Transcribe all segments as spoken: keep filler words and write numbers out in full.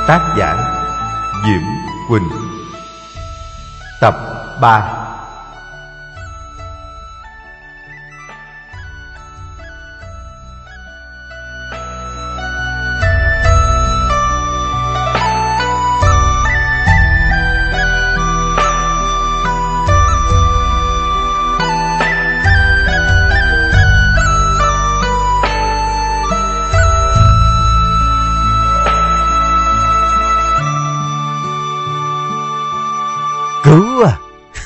Tác giả Diễm Quỳnh. Tập ba. Cứu à?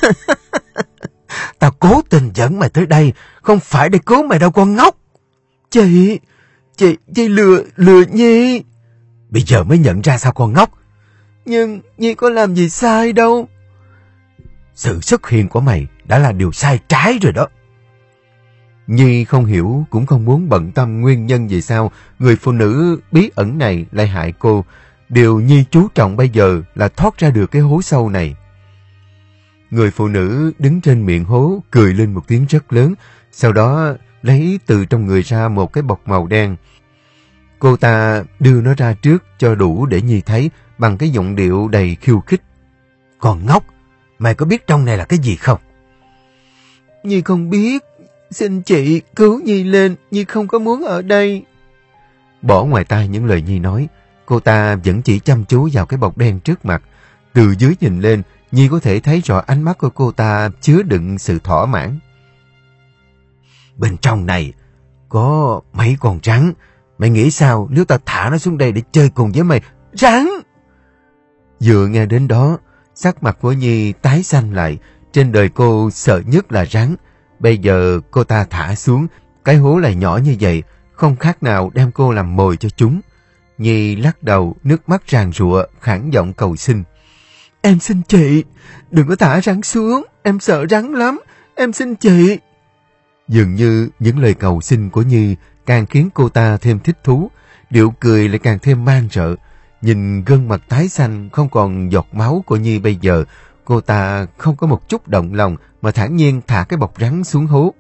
Tao cố tình dẫn mày tới đây, không phải để cứu mày đâu con ngốc. Chị, chị, chị lừa, lừa Nhi. Bây giờ mới nhận ra sao con ngốc. Nhưng Nhi có làm gì sai đâu. Sự xuất hiện của mày đã là điều sai trái rồi đó. Nhi không hiểu cũng không muốn bận tâm nguyên nhân vì sao người phụ nữ bí ẩn này lại hại cô. Điều Nhi chú trọng bây giờ là thoát ra được cái hố sâu này. Người phụ nữ đứng trên miệng hố cười lên một tiếng rất lớn, sau đó lấy từ trong người ra một cái bọc màu đen. Cô ta đưa nó ra trước cho đủ để Nhi thấy bằng cái giọng điệu đầy khiêu khích. Còn ngốc, mày có biết trong này là cái gì không? Nhi không biết, xin chị cứu Nhi lên, Nhi không có muốn ở đây. Bỏ ngoài tai những lời Nhi nói, cô ta vẫn chỉ chăm chú vào cái bọc đen trước mặt. Từ dưới nhìn lên, Nhi có thể thấy rõ ánh mắt của cô ta chứa đựng sự thỏa mãn. Bên trong này có mấy con rắn. Mày nghĩ sao nếu ta thả nó xuống đây để chơi cùng với mày? Rắn! Vừa nghe đến đó, sắc mặt của Nhi tái xanh lại. Trên đời cô sợ nhất là rắn. Bây giờ cô ta thả xuống, cái hố lại nhỏ như vậy, không khác nào đem cô làm mồi cho chúng. Nhi lắc đầu, nước mắt ràn rụa, khản giọng cầu xin. Em xin chị, đừng có thả rắn xuống, em sợ rắn lắm, em xin chị. Dường như những lời cầu xin của Nhi càng khiến cô ta thêm thích thú, điệu cười lại càng thêm man rợ. Nhìn gương mặt tái xanh không còn giọt máu của Nhi bây giờ, cô ta không có một chút động lòng mà thản nhiên thả cái bọc rắn xuống hố.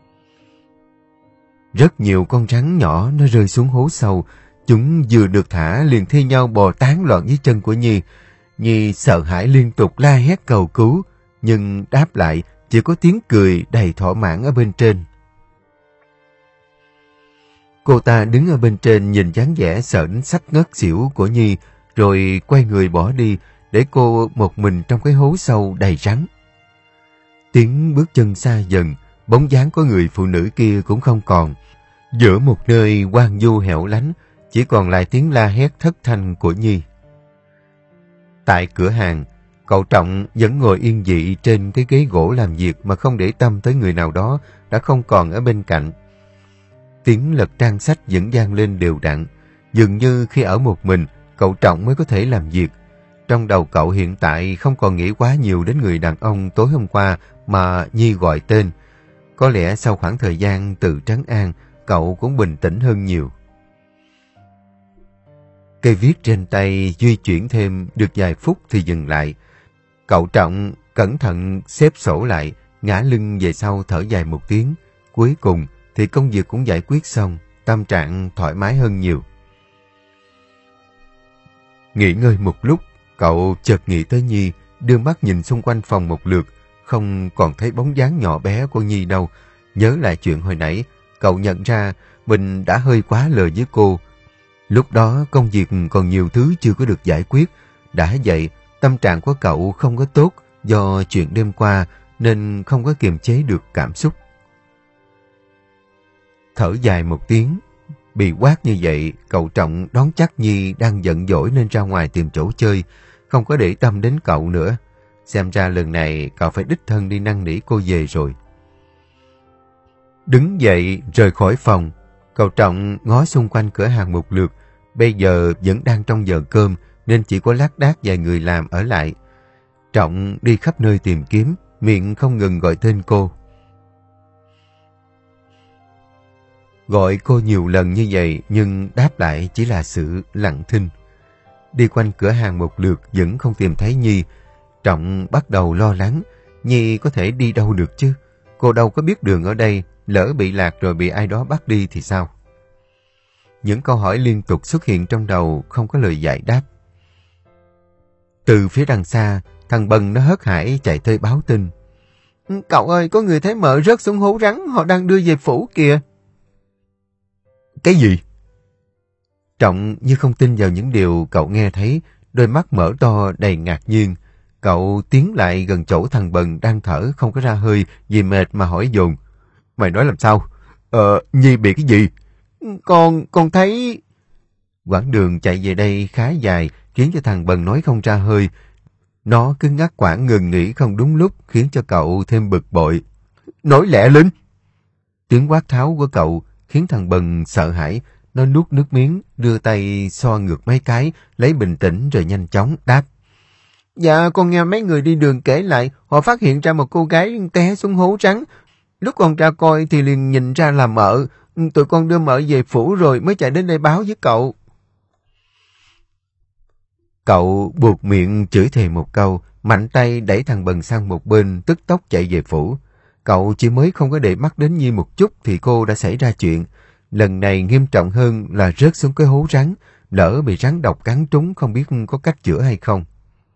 Rất nhiều con rắn nhỏ nó rơi xuống hố sâu, chúng vừa được thả liền thi nhau bò tán loạn dưới chân của Nhi. Nhi sợ hãi liên tục la hét cầu cứu, nhưng đáp lại chỉ có tiếng cười đầy thỏa mãn ở bên trên. Cô ta đứng ở bên trên nhìn dáng vẻ sợ đến sắp ngất xỉu của Nhi, rồi quay người bỏ đi, để cô một mình trong cái hố sâu đầy rắn. Tiếng bước chân xa dần, bóng dáng của người phụ nữ kia cũng không còn. Giữa một nơi hoang vu hẻo lánh, chỉ còn lại tiếng la hét thất thanh của Nhi. Tại cửa hàng, cậu Trọng vẫn ngồi yên dị trên cái ghế gỗ làm việc mà không để tâm tới người nào đó đã không còn ở bên cạnh. Tiếng lật trang sách vẫn vang lên đều đặn, dường như khi ở một mình, cậu Trọng mới có thể làm việc. Trong đầu cậu hiện tại không còn nghĩ quá nhiều đến người đàn ông tối hôm qua mà Nhi gọi tên. Có lẽ sau khoảng thời gian tự trấn an, cậu cũng bình tĩnh hơn nhiều. Cây viết trên tay di chuyển thêm được vài phút thì dừng lại. Cậu Trọng cẩn thận xếp sổ lại, ngã lưng về sau thở dài một tiếng. Cuối cùng thì công việc cũng giải quyết xong, tâm trạng thoải mái hơn nhiều. Nghỉ ngơi một lúc, cậu chợt nghĩ tới Nhi, đưa mắt nhìn xung quanh phòng một lượt, không còn thấy bóng dáng nhỏ bé của Nhi đâu. Nhớ lại chuyện hồi nãy, cậu nhận ra mình đã hơi quá lời với cô. Lúc đó công việc còn nhiều thứ chưa có được giải quyết. Đã vậy, tâm trạng của cậu không có tốt do chuyện đêm qua nên không có kiềm chế được cảm xúc. Thở dài một tiếng, bị quát như vậy, cậu Trọng đoán chắc Nhi đang giận dỗi nên ra ngoài tìm chỗ chơi, không có để tâm đến cậu nữa. Xem ra lần này cậu phải đích thân đi năn nỉ cô về rồi. Đứng dậy rời khỏi phòng, cậu Trọng ngó xung quanh cửa hàng một lượt. Bây giờ vẫn đang trong giờ cơm nên chỉ có lác đác vài người làm ở lại. Trọng đi khắp nơi tìm kiếm, miệng không ngừng gọi tên cô. Gọi cô nhiều lần như vậy nhưng đáp lại chỉ là sự lặng thinh. Đi quanh cửa hàng một lượt vẫn không tìm thấy Nhi. Trọng bắt đầu lo lắng, Nhi có thể đi đâu được chứ? Cô đâu có biết đường ở đây, lỡ bị lạc rồi bị ai đó bắt đi thì sao? Những câu hỏi liên tục xuất hiện trong đầu không có lời giải đáp. Từ phía đằng xa, thằng Bần nó hớt hải chạy tới báo tin. Cậu ơi, có người thấy mợ rớt xuống hố rắn, họ đang đưa về phủ kìa. Cái gì? Trọng như không tin vào những điều cậu nghe thấy, đôi mắt mở to đầy ngạc nhiên. Cậu tiến lại gần chỗ thằng Bần đang thở không có ra hơi vì mệt mà hỏi dồn. Mày nói làm sao? Ờ, Nhi bị cái gì? Con, con thấy... Quãng đường chạy về đây khá dài, khiến cho thằng Bần nói không ra hơi. Nó cứ ngắt quãng ngừng nghỉ không đúng lúc, khiến cho cậu thêm bực bội. Nói lẹ lên! Tiếng quát tháo của cậu khiến thằng Bần sợ hãi. Nó nuốt nước miếng, đưa tay xoa ngược mấy cái, lấy bình tĩnh rồi nhanh chóng đáp. Dạ, con nghe mấy người đi đường kể lại, họ phát hiện ra một cô gái té xuống hố rắn. Lúc con ra coi thì liền nhìn ra là mợ. Tụi con đưa mợ về phủ rồi mới chạy đến đây báo với cậu. Cậu buộc miệng chửi thề một câu, mạnh tay đẩy thằng Bần sang một bên, tức tốc chạy về phủ. Cậu chỉ mới không có để mắt đến Nhi một chút thì cô đã xảy ra chuyện. Lần này nghiêm trọng hơn là rớt xuống cái hố rắn, lỡ bị rắn độc cắn trúng không biết có cách chữa hay không.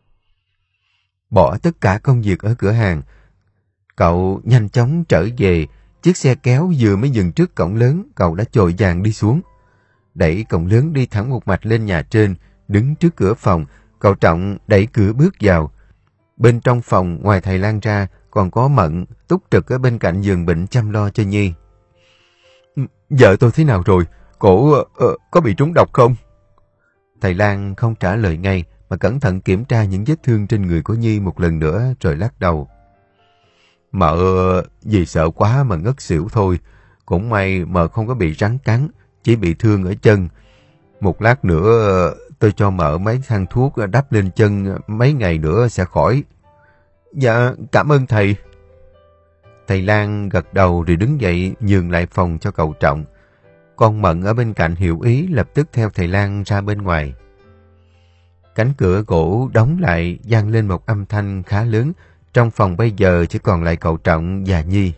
Bỏ tất cả công việc ở cửa hàng, cậu nhanh chóng trở về. Chiếc xe kéo vừa mới dừng trước cổng lớn, cậu đã chội vàng đi xuống. Đẩy cổng lớn đi thẳng một mạch lên nhà trên, đứng trước cửa phòng, cậu Trọng đẩy cửa bước vào. Bên trong phòng, ngoài thầy Lan ra, còn có Mận, túc trực ở bên cạnh giường bệnh chăm lo cho Nhi. Vợ tôi thế nào rồi? Cổ uh, có bị trúng độc không? Thầy Lan không trả lời ngay, mà cẩn thận kiểm tra những vết thương trên người của Nhi một lần nữa rồi lắc đầu. Mợ vì sợ quá mà ngất xỉu thôi. Cũng may mợ không có bị rắn cắn, chỉ bị thương ở chân. Một lát nữa tôi cho mợ mấy thang thuốc đắp lên chân, mấy ngày nữa sẽ khỏi. Dạ, cảm ơn thầy. Thầy Lan gật đầu rồi đứng dậy nhường lại phòng cho cậu Trọng. Con Mận ở bên cạnh hiểu ý lập tức theo thầy Lan ra bên ngoài. Cánh cửa gỗ đóng lại vang lên một âm thanh khá lớn. Trong phòng bây giờ chỉ còn lại cậu Trọng và Nhi.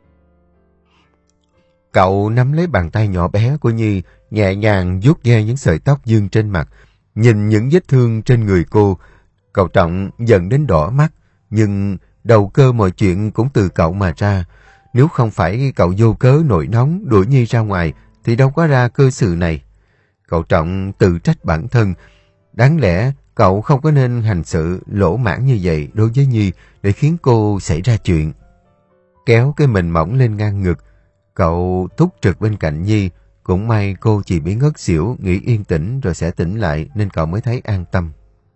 Cậu nắm lấy bàn tay nhỏ bé của Nhi, nhẹ nhàng vuốt ve những sợi tóc vương trên mặt. Nhìn những vết thương trên người cô, cậu Trọng giận đến đỏ mắt. Nhưng đầu cơ mọi chuyện cũng từ cậu mà ra. Nếu không phải cậu vô cớ nổi nóng đuổi Nhi ra ngoài, thì đâu có ra cơ sự này. Cậu Trọng tự trách bản thân. Đáng lẽ cậu không có nên hành sự lỗ mãng như vậy đối với Nhi để khiến cô xảy ra chuyện. Kéo cái mình mỏng lên ngang ngực, cậu túc trực bên cạnh Nhi. Cũng may cô chỉ bị ngất xỉu, nghĩ yên tĩnh rồi sẽ tỉnh lại nên cậu mới thấy an tâm.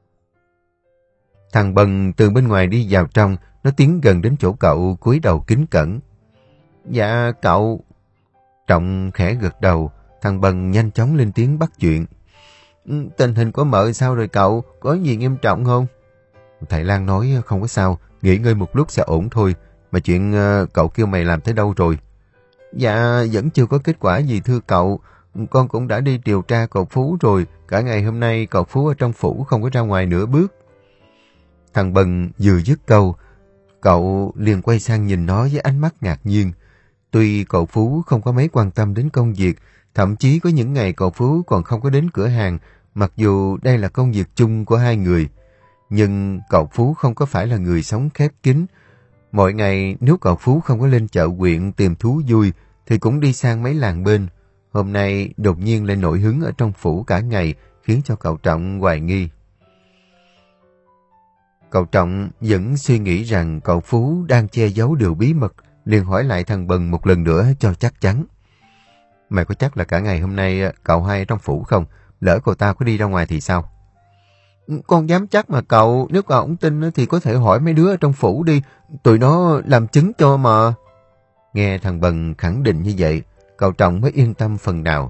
Thằng Bần từ bên ngoài đi vào trong, nó tiến gần đến chỗ cậu, cúi đầu kính cẩn. Dạ cậu. Trọng khẽ gật đầu, thằng Bần nhanh chóng lên tiếng bắt chuyện. Tình hình của mợ sao rồi cậu, có gì nghiêm trọng không? Thầy Lan nói không có sao, nghỉ ngơi một lúc sẽ ổn thôi. Mà chuyện uh, cậu kêu mày làm tới đâu rồi? Dạ vẫn chưa có kết quả gì thưa cậu. Con cũng đã đi điều tra cậu Phú rồi. Cả ngày hôm nay cậu Phú ở trong phủ không có ra ngoài nửa bước. Thằng Bần vừa dứt câu, cậu liền quay sang nhìn nó với ánh mắt ngạc nhiên. Tuy cậu Phú không có mấy quan tâm đến công việc, thậm chí có những ngày cậu Phú còn không có đến cửa hàng, mặc dù đây là công việc chung của hai người. Nhưng cậu Phú không có phải là người sống khép kín. Mọi ngày nếu cậu Phú không có lên chợ huyện tìm thú vui, thì cũng đi sang mấy làng bên. Hôm nay đột nhiên lại nổi hứng ở trong phủ cả ngày, khiến cho cậu Trọng hoài nghi. Cậu Trọng vẫn suy nghĩ rằng cậu Phú đang che giấu điều bí mật, liền hỏi lại thằng Bần một lần nữa cho chắc chắn. Mày có chắc là cả ngày hôm nay cậu hai ở trong phủ không? Lỡ cậu ta có đi ra ngoài thì sao? Con dám chắc mà cậu, nếu cậu không tin thì có thể hỏi mấy đứa ở trong phủ đi, tụi nó làm chứng cho mà. Nghe thằng Bần khẳng định như vậy, cậu Trọng mới yên tâm phần nào.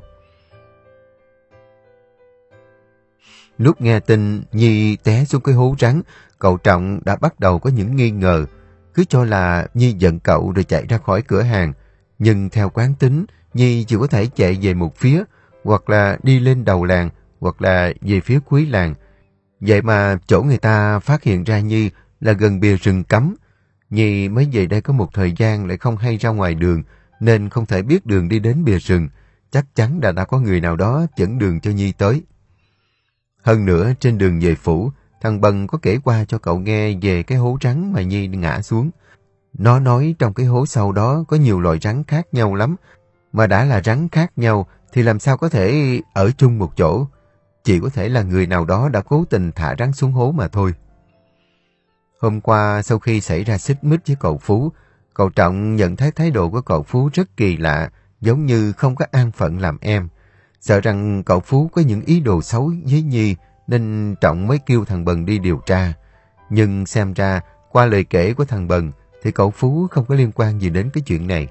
Lúc nghe tin Nhi té xuống cái hố rắn, cậu Trọng đã bắt đầu có những nghi ngờ, cứ cho là Nhi giận cậu rồi chạy ra khỏi cửa hàng. Nhưng theo quán tính, Nhi chỉ có thể chạy về một phía, hoặc là đi lên đầu làng, hoặc là về phía cuối làng. Vậy mà chỗ người ta phát hiện ra Nhi là gần bìa rừng cấm. Nhi mới về đây có một thời gian lại không hay ra ngoài đường, nên không thể biết đường đi đến bìa rừng. Chắc chắn là đã có người nào đó dẫn đường cho Nhi tới. Hơn nữa, trên đường về phủ, thằng Bần có kể qua cho cậu nghe về cái hố rắn mà Nhi ngã xuống. Nó nói trong cái hố sâu đó có nhiều loại rắn khác nhau lắm, mà đã là rắn khác nhau thì làm sao có thể ở chung một chỗ. Chỉ có thể là người nào đó đã cố tình thả rắn xuống hố mà thôi. Hôm qua sau khi xảy ra xích mích với cậu Phú, cậu Trọng nhận thấy thái độ của cậu Phú rất kỳ lạ, giống như không có an phận làm em. Sợ rằng cậu Phú có những ý đồ xấu với Nhi nên Trọng mới kêu thằng Bần đi điều tra. Nhưng xem ra qua lời kể của thằng Bần thì cậu Phú không có liên quan gì đến cái chuyện này.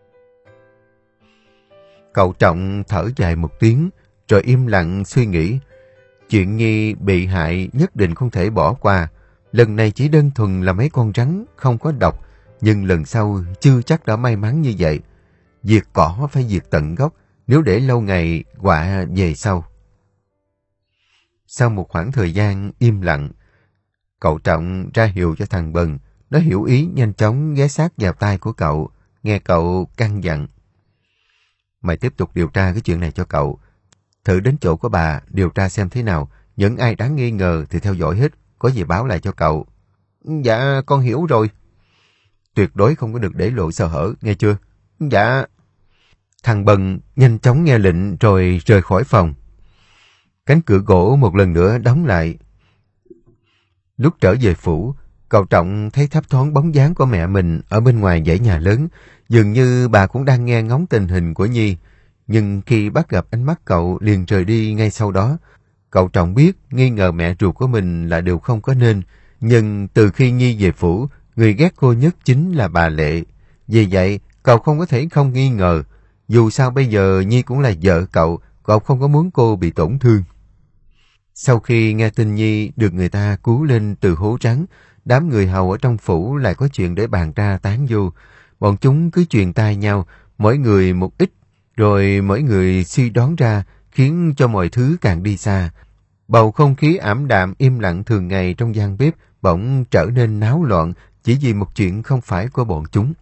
Cậu Trọng thở dài một tiếng rồi im lặng suy nghĩ. Chuyện Nhi bị hại nhất định không thể bỏ qua. Lần này chỉ đơn thuần là mấy con rắn không có độc, nhưng lần sau chưa chắc đã may mắn như vậy. Diệt cỏ phải diệt tận gốc, nếu để lâu ngày họa về sau. Sau một khoảng thời gian im lặng, cậu Trọng ra hiệu cho thằng Bần. Nó hiểu ý nhanh chóng ghé sát vào tai của cậu, nghe cậu căn dặn. Mày tiếp tục điều tra cái chuyện này cho cậu. Thử đến chỗ của bà điều tra xem thế nào. Những ai đáng nghi ngờ thì theo dõi hết, có gì báo lại cho cậu. Dạ, con hiểu rồi. Tuyệt đối không có được để lộ sơ hở, nghe chưa? Dạ. Thằng Bần nhanh chóng nghe lệnh rồi rời khỏi phòng. Cánh cửa gỗ một lần nữa đóng lại. Lúc trở về phủ, cậu Trọng thấy thấp thoáng bóng dáng của mẹ mình ở bên ngoài dãy nhà lớn. Dường như bà cũng đang nghe ngóng tình hình của Nhi. Nhưng khi bắt gặp ánh mắt cậu liền rời đi ngay sau đó. Cậu Trọng biết nghi ngờ mẹ ruột của mình là điều không có nên. Nhưng từ khi Nhi về phủ, người ghét cô nhất chính là bà Lệ. Vì vậy, cậu không có thể không nghi ngờ. Dù sao bây giờ Nhi cũng là vợ cậu, cậu không có muốn cô bị tổn thương. Sau khi nghe tin Nhi được người ta cứu lên từ hố rắn, đám người hầu ở trong phủ lại có chuyện để bàn ra tán vô. Bọn chúng cứ truyền tai nhau, mỗi người một ít, rồi mỗi người suy đoán ra, khiến cho mọi thứ càng đi xa. Bầu không khí ảm đạm im lặng thường ngày trong gian bếp bỗng trở nên náo loạn chỉ vì một chuyện không phải của bọn chúng.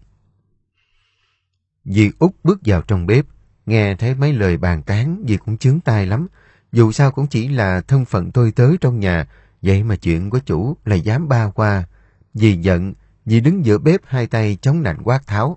Dì Út bước vào trong bếp, nghe thấy mấy lời bàn tán, dì cũng chướng tai lắm. Dù sao cũng chỉ là thân phận tôi tớ trong nhà, vậy mà chuyện của chủ là dám ba qua. Dì giận, dì đứng giữa bếp hai tay chống nạnh quát tháo.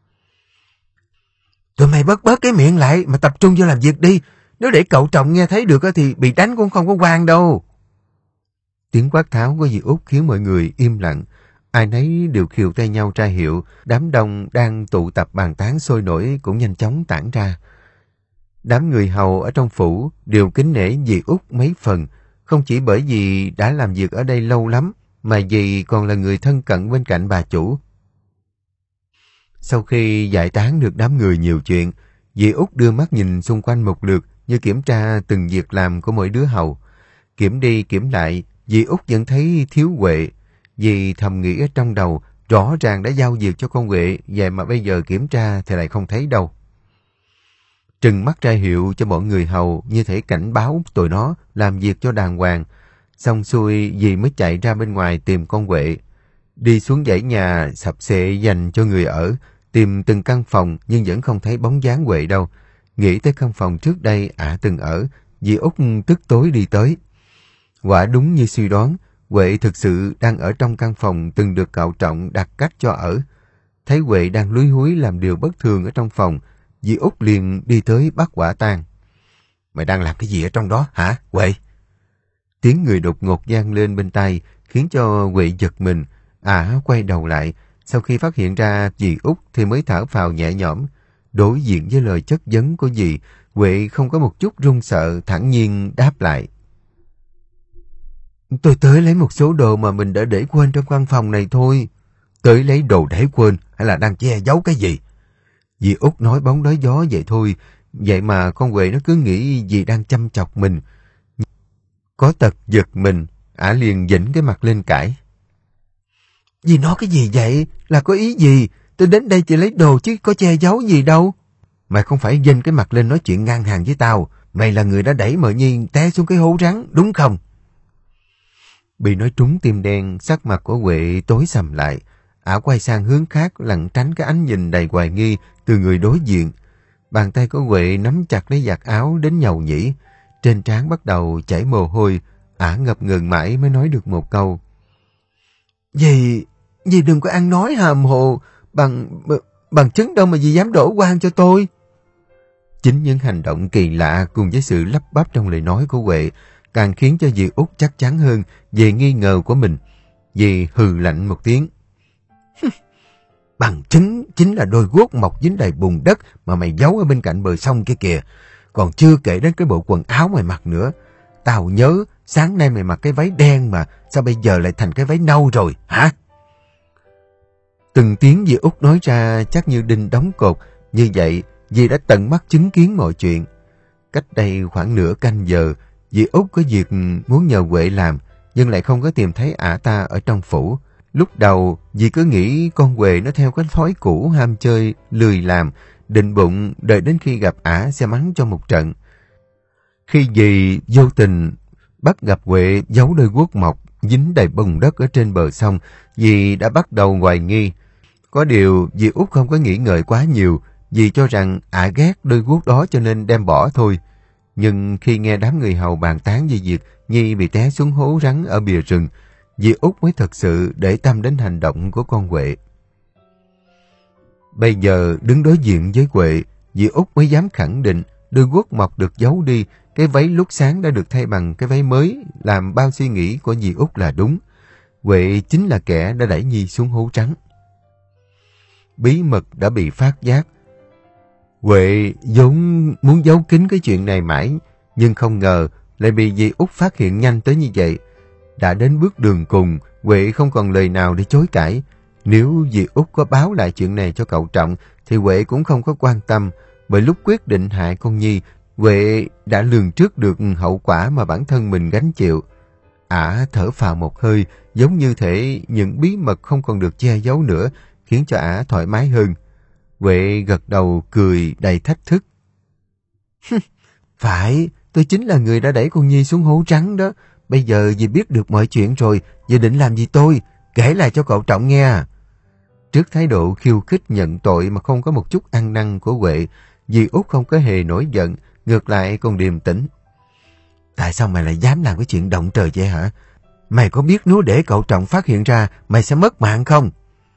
Tụi mày bớt bớt cái miệng lại mà tập trung vô làm việc đi. Nếu để cậu Trọng nghe thấy được thì bị đánh cũng không có quan đâu. Tiếng quát tháo của dì Út khiến mọi người im lặng. Ai nấy đều khiều tay nhau ra hiệu. Đám đông đang tụ tập bàn tán sôi nổi cũng nhanh chóng tản ra. Đám người hầu ở trong phủ đều kính nể dì Út mấy phần. Không chỉ bởi vì đã làm việc ở đây lâu lắm, mà dì còn là người thân cận bên cạnh bà chủ. Sau khi giải tán được đám người nhiều chuyện, dì Út đưa mắt nhìn xung quanh một lượt như kiểm tra từng việc làm của mỗi đứa hầu. Kiểm đi kiểm lại, dì Út vẫn thấy thiếu Huệ. Dì thầm nghĩ ở trong đầu, rõ ràng đã giao việc cho con Huệ, vậy mà bây giờ kiểm tra thì lại không thấy đâu. Trừng mắt ra hiệu cho mọi người hầu như thể cảnh báo tụi nó làm việc cho đàng hoàng. Xong xuôi dì mới chạy ra bên ngoài tìm con Huệ. Đi xuống dãy nhà sập xệ dành cho người ở, tìm từng căn phòng nhưng vẫn không thấy bóng dáng Huệ đâu. Nghĩ tới căn phòng trước đây ả từng ở, dì Út tức tối đi tới. Quả đúng như suy đoán, Huệ thực sự đang ở trong căn phòng từng được cậu Trọng đặt cách cho ở. Thấy Huệ đang lúi húi làm điều bất thường ở trong phòng, dì Út liền đi tới bắt quả tang. Mày đang làm cái gì ở trong đó hả, Huệ? Tiếng người đột ngột vang lên bên tai khiến cho Huệ giật mình. Ả quay đầu lại, sau khi phát hiện ra dì Út thì mới thở phào nhẹ nhõm. Đối diện với lời chất vấn của dì, Huệ không có một chút run sợ, thản nhiên đáp lại. Tôi tới lấy một số đồ mà mình đã để quên trong căn phòng này thôi. Tới lấy đồ để quên hay là đang che giấu cái gì? Dì Út nói bóng nói gió vậy thôi, vậy mà con Huệ nó cứ nghĩ dì đang chăm chọc mình. Có tật giật mình, ả liền dĩnh cái mặt lên cãi. Dì nói cái gì vậy? Là có ý gì? Tôi đến đây chỉ lấy đồ chứ có che giấu gì đâu. Mày không phải dinh cái mặt lên nói chuyện ngang hàng với tao. Mày là người đã đẩy Mợ Nhi té xuống cái hố rắn, đúng không? Bị nói trúng tim đen, sắc mặt của Huệ tối sầm lại. Ả quay sang hướng khác lẩn tránh cái ánh nhìn đầy hoài nghi từ người đối diện. Bàn tay của Huệ nắm chặt lấy vạt áo đến nhầu nhĩ. Trên trán bắt đầu chảy mồ hôi, Ả ngập ngừng mãi mới nói được một câu. Dì, dì đừng có ăn nói hàm hồ, bằng, bằng chứng đâu mà dì dám đổ oan cho tôi. Chính những hành động kỳ lạ cùng với sự lắp bắp trong lời nói của Huệ càng khiến cho dì Út chắc chắn hơn về nghi ngờ của mình. Dì hừ lạnh một tiếng. Bằng chứng chính là đôi guốc mọc dính đầy bùn đất mà mày giấu ở bên cạnh bờ sông kia kìa. Còn chưa kể đến cái bộ quần áo mày mặc nữa. Tao nhớ sáng nay mày mặc cái váy đen mà sao bây giờ lại thành cái váy nâu rồi hả? Từng tiếng dì Út nói ra chắc như đinh đóng cột. Như vậy dì đã tận mắt chứng kiến mọi chuyện. Cách đây khoảng nửa canh giờ, dì Út có việc muốn nhờ Huệ làm nhưng lại không có tìm thấy ả ta ở trong phủ. Lúc đầu dì cứ nghĩ con Huệ nó theo cái thói cũ ham chơi, lười làm, định bụng đợi đến khi gặp ả sẽ mắng cho một trận. Khi dì vô tình bắt gặp Huệ giấu đôi guốc mọc dính đầy bùn đất ở trên bờ sông, dì đã bắt đầu hoài nghi. Có điều dì Út không có nghĩ ngợi quá nhiều, dì cho rằng ả ghét đôi guốc đó cho nên đem bỏ thôi. Nhưng khi nghe đám người hầu bàn tán về việc Nhi bị té xuống hố rắn ở bìa rừng, dì Út mới thật sự để tâm đến hành động của con Huệ. Bây giờ đứng đối diện với Huệ, dì Út mới dám khẳng định đôi guốc mọc được giấu đi, cái váy lúc sáng đã được thay bằng cái váy mới, làm bao suy nghĩ của dì Út là đúng. Huệ chính là kẻ đã đẩy Nhi xuống hố trắng. Bí mật đã bị phát giác. Huệ vốn muốn giấu kín cái chuyện này mãi, nhưng không ngờ lại bị dì Út phát hiện nhanh tới như vậy. Đã đến bước đường cùng, Huệ không còn lời nào để chối cãi. Nếu dì Út có báo lại chuyện này cho cậu Trọng, thì Huệ cũng không có quan tâm, bởi lúc quyết định hại con Nhi, Huệ đã lường trước được hậu quả mà bản thân mình gánh chịu. Ả thở phào một hơi, giống như thể những bí mật không còn được che giấu nữa, khiến cho Ả thoải mái hơn. Huệ gật đầu cười đầy thách thức. Phải, tôi chính là người đã đẩy con Nhi xuống hố trắng đó. Bây giờ dì biết được mọi chuyện rồi, dì định làm gì tôi? Kể lại cho cậu Trọng nghe. Trước thái độ khiêu khích nhận tội mà không có một chút ăn năn của Huệ, dì Út không có hề nổi giận, ngược lại còn điềm tĩnh. Tại sao mày lại dám làm cái chuyện động trời vậy hả? Mày có biết nếu để cậu Trọng phát hiện ra, mày sẽ mất mạng không?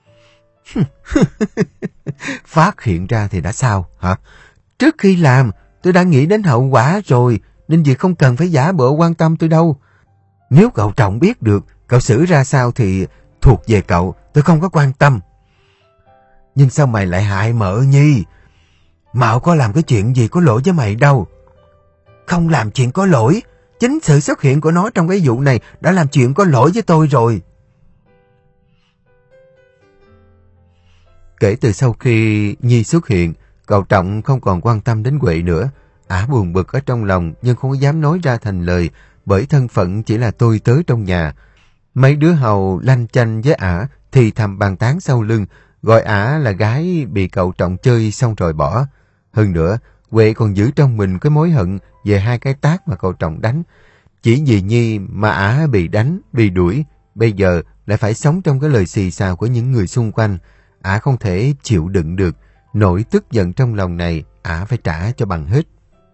Phát hiện ra thì đã sao hả? Trước khi làm, tôi đã nghĩ đến hậu quả rồi, nên dì không cần phải giả bộ quan tâm tôi đâu. Nếu cậu Trọng biết được, cậu xử ra sao thì thuộc về cậu, tôi không có quan tâm. Nhưng sao mày lại hại mợ Nhi? Mạo có làm cái chuyện gì có lỗi với mày đâu. Không làm chuyện có lỗi, chính sự xuất hiện của nó trong cái vụ này đã làm chuyện có lỗi với tôi rồi. Kể từ sau khi Nhi xuất hiện, cậu Trọng không còn quan tâm đến Huệ nữa. Ả buồn bực ở trong lòng nhưng không có dám nói ra thành lời, bởi thân phận chỉ là tôi tớ trong nhà. Mấy đứa hầu lanh chanh với Ả thì thầm bàn tán sau lưng, gọi Ả là gái bị cậu Trọng chơi xong rồi bỏ. Hơn nữa, Huệ còn giữ trong mình cái mối hận về hai cái tát mà cậu Trọng đánh. Chỉ vì Nhi mà Ả bị đánh, bị đuổi, bây giờ lại phải sống trong cái lời xì xào của những người xung quanh. Ả không thể chịu đựng được, nỗi tức giận trong lòng này Ả phải trả cho bằng hết.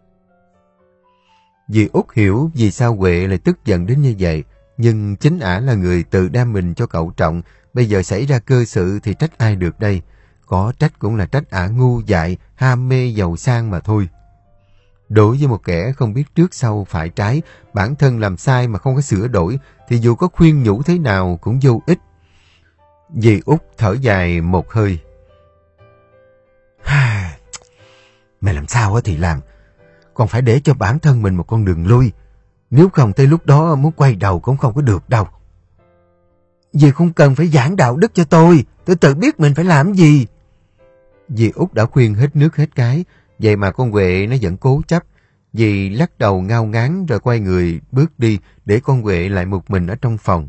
Dì Út hiểu vì sao Huệ lại tức giận đến như vậy, nhưng chính Ả là người tự đem mình cho cậu Trọng, bây giờ xảy ra cơ sự thì trách ai được đây? Có trách cũng là trách Ả ngu dại, ham mê giàu sang mà thôi. Đối với một kẻ không biết trước sau phải trái, bản thân làm sai mà không có sửa đổi, thì dù có khuyên nhủ thế nào cũng vô ích. Dì Út thở dài một hơi. Mày làm sao thì làm, còn phải để cho bản thân mình một con đường lui. Nếu không tới lúc đó muốn quay đầu cũng không có được đâu. Dì không cần phải giảng đạo đức cho tôi, tôi tự biết mình phải làm gì. Dì Út đã khuyên hết nước hết cái, vậy mà con Huệ nó vẫn cố chấp. Dì lắc đầu ngao ngán rồi quay người bước đi, để con Huệ lại một mình ở trong phòng.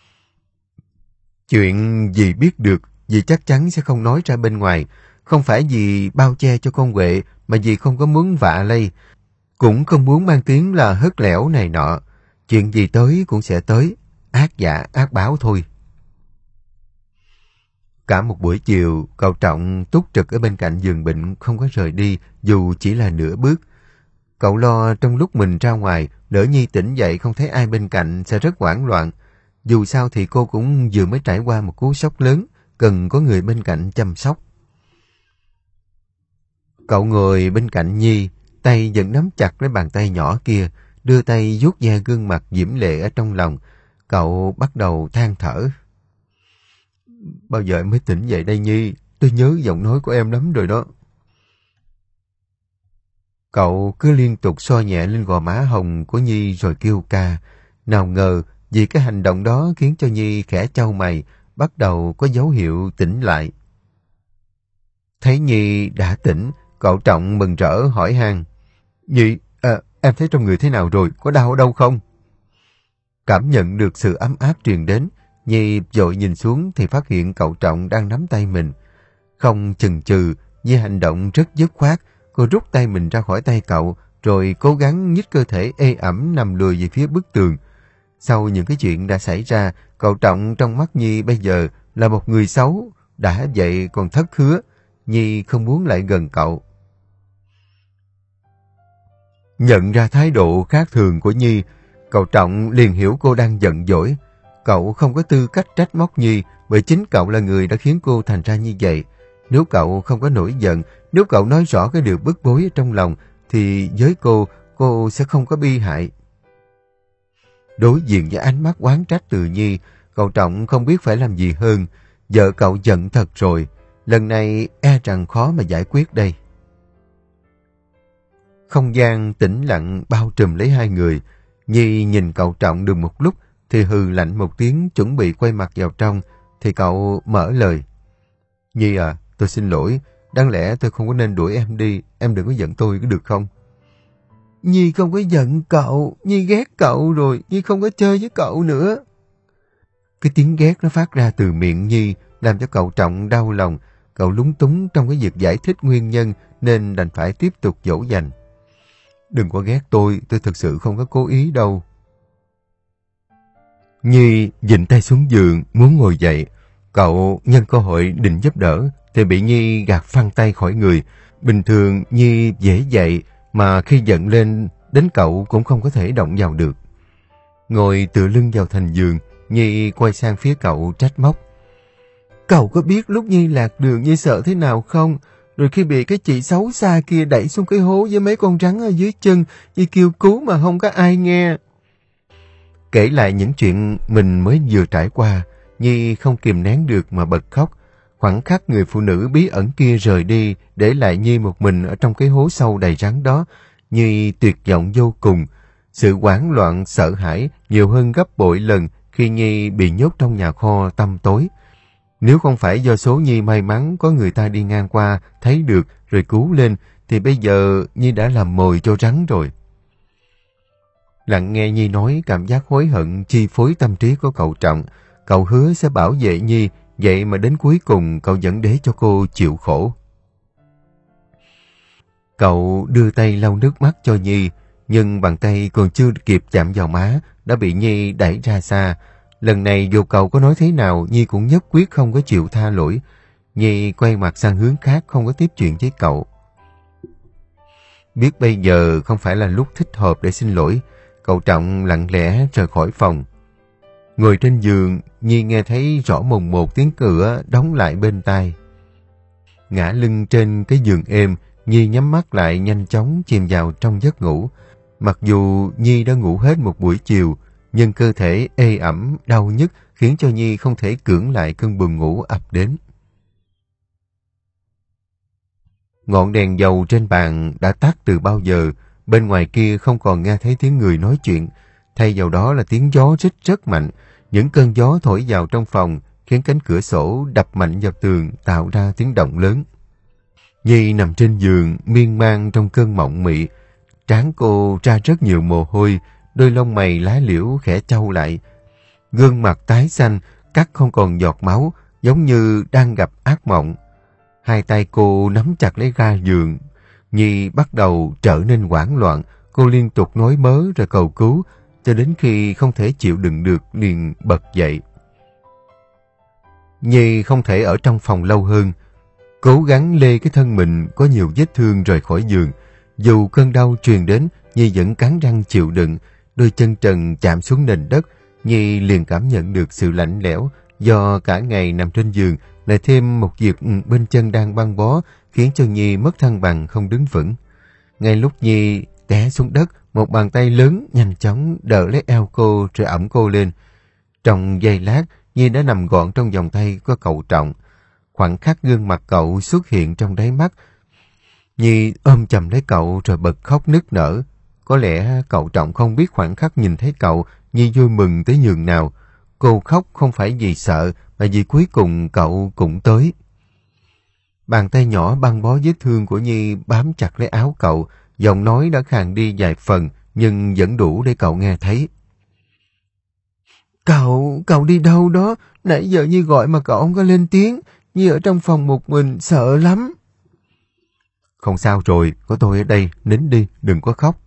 Chuyện dì biết được, dì chắc chắn sẽ không nói ra bên ngoài. Không phải dì bao che cho con Huệ, mà dì không có muốn vạ lây. Cũng không muốn mang tiếng là hớt lẻo này nọ. Chuyện gì tới cũng sẽ tới, ác dạ ác báo thôi. Cả một buổi chiều, cậu Trọng túc trực ở bên cạnh giường bệnh không có rời đi, dù chỉ là nửa bước. Cậu lo trong lúc mình ra ngoài, lỡ Nhi tỉnh dậy không thấy ai bên cạnh sẽ rất hoảng loạn. Dù sao thì cô cũng vừa mới trải qua một cú sốc lớn, cần có người bên cạnh chăm sóc. Cậu ngồi bên cạnh Nhi, tay vẫn nắm chặt lấy bàn tay nhỏ kia, đưa tay vuốt ve gương mặt diễm lệ ở trong lòng. Cậu bắt đầu than thở. Bao giờ em mới tỉnh dậy đây Nhi? Tôi nhớ giọng nói của em lắm rồi đó. Cậu cứ liên tục xoa nhẹ lên gò má hồng của Nhi rồi kêu ca. Nào ngờ vì cái hành động đó khiến cho Nhi khẽ chau mày, bắt đầu có dấu hiệu tỉnh lại. Thấy Nhi đã tỉnh, cậu Trọng mừng rỡ hỏi han. Nhi, à, em thấy trong người thế nào rồi? Có đau ở đâu không? Cảm nhận được sự ấm áp truyền đến, Nhi vội nhìn xuống thì phát hiện cậu Trọng đang nắm tay mình. Không chần chừ, Nhi hành động rất dứt khoát. Cô rút tay mình ra khỏi tay cậu, rồi cố gắng nhích cơ thể ê ẩm nằm lùi về phía bức tường. Sau những cái chuyện đã xảy ra, cậu Trọng trong mắt Nhi bây giờ là một người xấu, đã vậy còn thất hứa. Nhi không muốn lại gần cậu. Nhận ra thái độ khác thường của Nhi, cậu Trọng liền hiểu cô đang giận dỗi. Cậu không có tư cách trách móc Nhi, bởi chính cậu là người đã khiến cô thành ra như vậy. Nếu cậu không có nổi giận, nếu cậu nói rõ cái điều bức bối ở trong lòng, thì với cô, cô sẽ không có bi hại. Đối diện với ánh mắt oán trách từ Nhi, cậu Trọng không biết phải làm gì hơn. Vợ cậu giận thật rồi, lần này e rằng khó mà giải quyết đây. Không gian tĩnh lặng bao trùm lấy hai người. Nhi nhìn cậu Trọng được một lúc, thì hừ lạnh một tiếng chuẩn bị quay mặt vào trong, thì cậu mở lời. Nhi à, tôi xin lỗi, đáng lẽ tôi không có nên đuổi em đi, em đừng có giận tôi có được không? Nhi không có giận cậu, Nhi ghét cậu rồi, Nhi không có chơi với cậu nữa. Cái tiếng ghét nó phát ra từ miệng Nhi, làm cho cậu Trọng đau lòng. Cậu lúng túng trong cái việc giải thích nguyên nhân, nên đành phải tiếp tục dỗ dành. Đừng có ghét tôi, tôi thực sự không có cố ý đâu. Nhi vịnh tay xuống giường, muốn ngồi dậy. Cậu nhân cơ hội định giúp đỡ, thì bị Nhi gạt phăng tay khỏi người. Bình thường Nhi dễ dậy, mà khi giận lên, đến cậu cũng không có thể động vào được. Ngồi tựa lưng vào thành giường, Nhi quay sang phía cậu trách móc. Cậu có biết lúc Nhi lạc đường Nhi sợ thế nào không? Rồi khi bị cái chị xấu xa kia đẩy xuống cái hố với mấy con rắn ở dưới chân, Nhi kêu cứu mà không có ai nghe. Kể lại những chuyện mình mới vừa trải qua, Nhi không kìm nén được mà bật khóc. Khoảnh khắc người phụ nữ bí ẩn kia rời đi, để lại Nhi một mình ở trong cái hố sâu đầy rắn đó. Nhi tuyệt vọng vô cùng. Sự hoảng loạn, sợ hãi nhiều hơn gấp bội lần khi Nhi bị nhốt trong nhà kho tăm tối. Nếu không phải do số Nhi may mắn có người ta đi ngang qua, thấy được rồi cứu lên, thì bây giờ Nhi đã làm mồi cho rắn rồi. Lặng nghe Nhi nói, cảm giác hối hận chi phối tâm trí của cậu Trọng. Cậu hứa sẽ bảo vệ Nhi, vậy mà đến cuối cùng cậu vẫn để cho cô chịu khổ. Cậu đưa tay lau nước mắt cho Nhi, nhưng bàn tay còn chưa kịp chạm vào má, đã bị Nhi đẩy ra xa. Lần này dù cậu có nói thế nào, Nhi cũng nhất quyết không có chịu tha lỗi. Nhi quay mặt sang hướng khác, không có tiếp chuyện với cậu. Biết bây giờ không phải là lúc thích hợp để xin lỗi, cậu Trọng lặng lẽ rời khỏi phòng. Ngồi trên giường, Nhi nghe thấy rõ mồn một tiếng cửa đóng lại bên tai. Ngã lưng trên cái giường êm, Nhi nhắm mắt lại nhanh chóng chìm vào trong giấc ngủ. Mặc dù Nhi đã ngủ hết một buổi chiều, nhưng cơ thể ê ẩm, đau nhức khiến cho Nhi không thể cưỡng lại cơn buồn ngủ ập đến. Ngọn đèn dầu trên bàn đã tắt từ bao giờ, bên ngoài kia không còn nghe thấy tiếng người nói chuyện, thay vào đó là tiếng gió rít rất mạnh. Những cơn gió thổi vào trong phòng khiến cánh cửa sổ đập mạnh vào tường tạo ra tiếng động lớn. Nhi nằm trên giường miên man trong cơn mộng mị, trán cô ra rất nhiều mồ hôi, đôi lông mày lá liễu khẽ chau lại. Gương mặt tái xanh, cắt không còn giọt máu, giống như đang gặp ác mộng. Hai tay cô nắm chặt lấy ga giường. Nhi bắt đầu trở nên hoảng loạn, cô liên tục nói mớ rồi cầu cứu, cho đến khi không thể chịu đựng được liền bật dậy. Nhi không thể ở trong phòng lâu hơn, cố gắng lê cái thân mình có nhiều vết thương rời khỏi giường. Dù cơn đau truyền đến, Nhi vẫn cắn răng chịu đựng. Đôi chân trần chạm xuống nền đất, Nhi liền cảm nhận được sự lạnh lẽo do cả ngày nằm trên giường, lại thêm một việc bên chân đang băng bó, khiến cho Nhi mất thăng bằng không đứng vững. Ngay lúc Nhi té xuống đất, một bàn tay lớn nhanh chóng đỡ lấy eo cô rồi ẵm cô lên. Trong giây lát, Nhi đã nằm gọn trong vòng tay của cậu Trọng. Khoảnh khắc gương mặt cậu xuất hiện trong đáy mắt. Nhi ôm chầm lấy cậu rồi bật khóc nức nở. Có lẽ cậu Trọng không biết khoảnh khắc nhìn thấy cậu, Nhi vui mừng tới nhường nào. Cô khóc không phải vì sợ, mà vì cuối cùng cậu cũng tới. Bàn tay nhỏ băng bó vết thương của Nhi bám chặt lấy áo cậu, giọng nói đã khàn đi vài phần, nhưng vẫn đủ để cậu nghe thấy. Cậu, cậu đi đâu đó? Nãy giờ Nhi gọi mà cậu không có lên tiếng. Nhi ở trong phòng một mình, sợ lắm. Không sao rồi, có tôi ở đây, nín đi, đừng có khóc.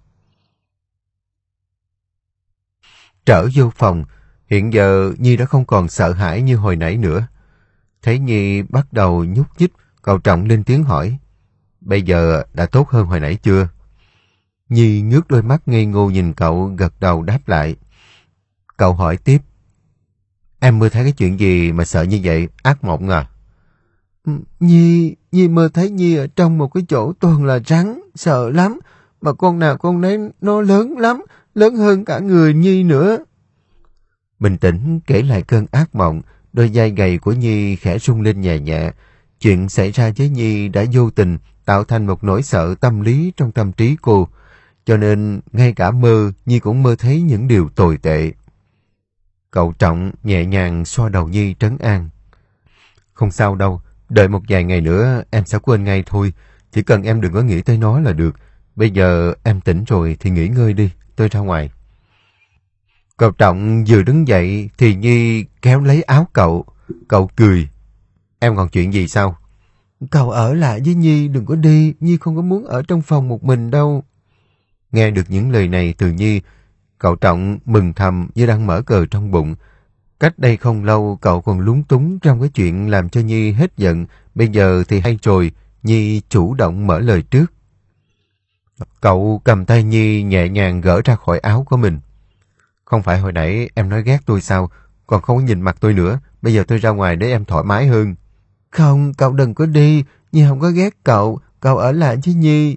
Trở vô phòng, hiện giờ Nhi đã không còn sợ hãi như hồi nãy nữa. Thấy Nhi bắt đầu nhúc nhích, cậu Trọng lên tiếng hỏi. Bây giờ đã tốt hơn hồi nãy chưa? Nhi ngước đôi mắt ngây ngô nhìn cậu, gật đầu đáp lại. Cậu hỏi tiếp. Em mơ thấy cái chuyện gì mà sợ như vậy, ác mộng à? Nhi, Nhi mơ thấy Nhi ở trong một cái chỗ toàn là rắn, sợ lắm. Mà con nào con nấy nó lớn lắm, lớn hơn cả người Nhi nữa. Bình tĩnh kể lại cơn ác mộng, đôi vai gầy của Nhi khẽ rung lên nhẹ nhẹ. Chuyện xảy ra với Nhi đã vô tình tạo thành một nỗi sợ tâm lý trong tâm trí cô. Cho nên ngay cả mơ, Nhi cũng mơ thấy những điều tồi tệ. Cậu Trọng nhẹ nhàng xoa đầu Nhi trấn an. Không sao đâu, đợi một vài ngày nữa em sẽ quên ngay thôi. Chỉ cần em đừng có nghĩ tới nó là được. Bây giờ em tỉnh rồi thì nghỉ ngơi đi, tôi ra ngoài. Cậu Trọng vừa đứng dậy thì Nhi kéo lấy áo cậu. Cậu cười. Em còn chuyện gì sao? Cậu ở lại với Nhi, đừng có đi. Nhi không có muốn ở trong phòng một mình đâu. Nghe được những lời này từ Nhi, cậu Trọng mừng thầm như đang mở cờ trong bụng. Cách đây không lâu cậu còn lúng túng trong cái chuyện làm cho Nhi hết giận. Bây giờ thì hay rồi, Nhi chủ động mở lời trước. Cậu cầm tay Nhi nhẹ nhàng gỡ ra khỏi áo của mình. Không phải hồi nãy em nói ghét tôi sao? Còn không có nhìn mặt tôi nữa. Bây giờ tôi ra ngoài để em thoải mái hơn. Không, cậu đừng có đi. Nhi không có ghét cậu. Cậu ở lại với Nhi.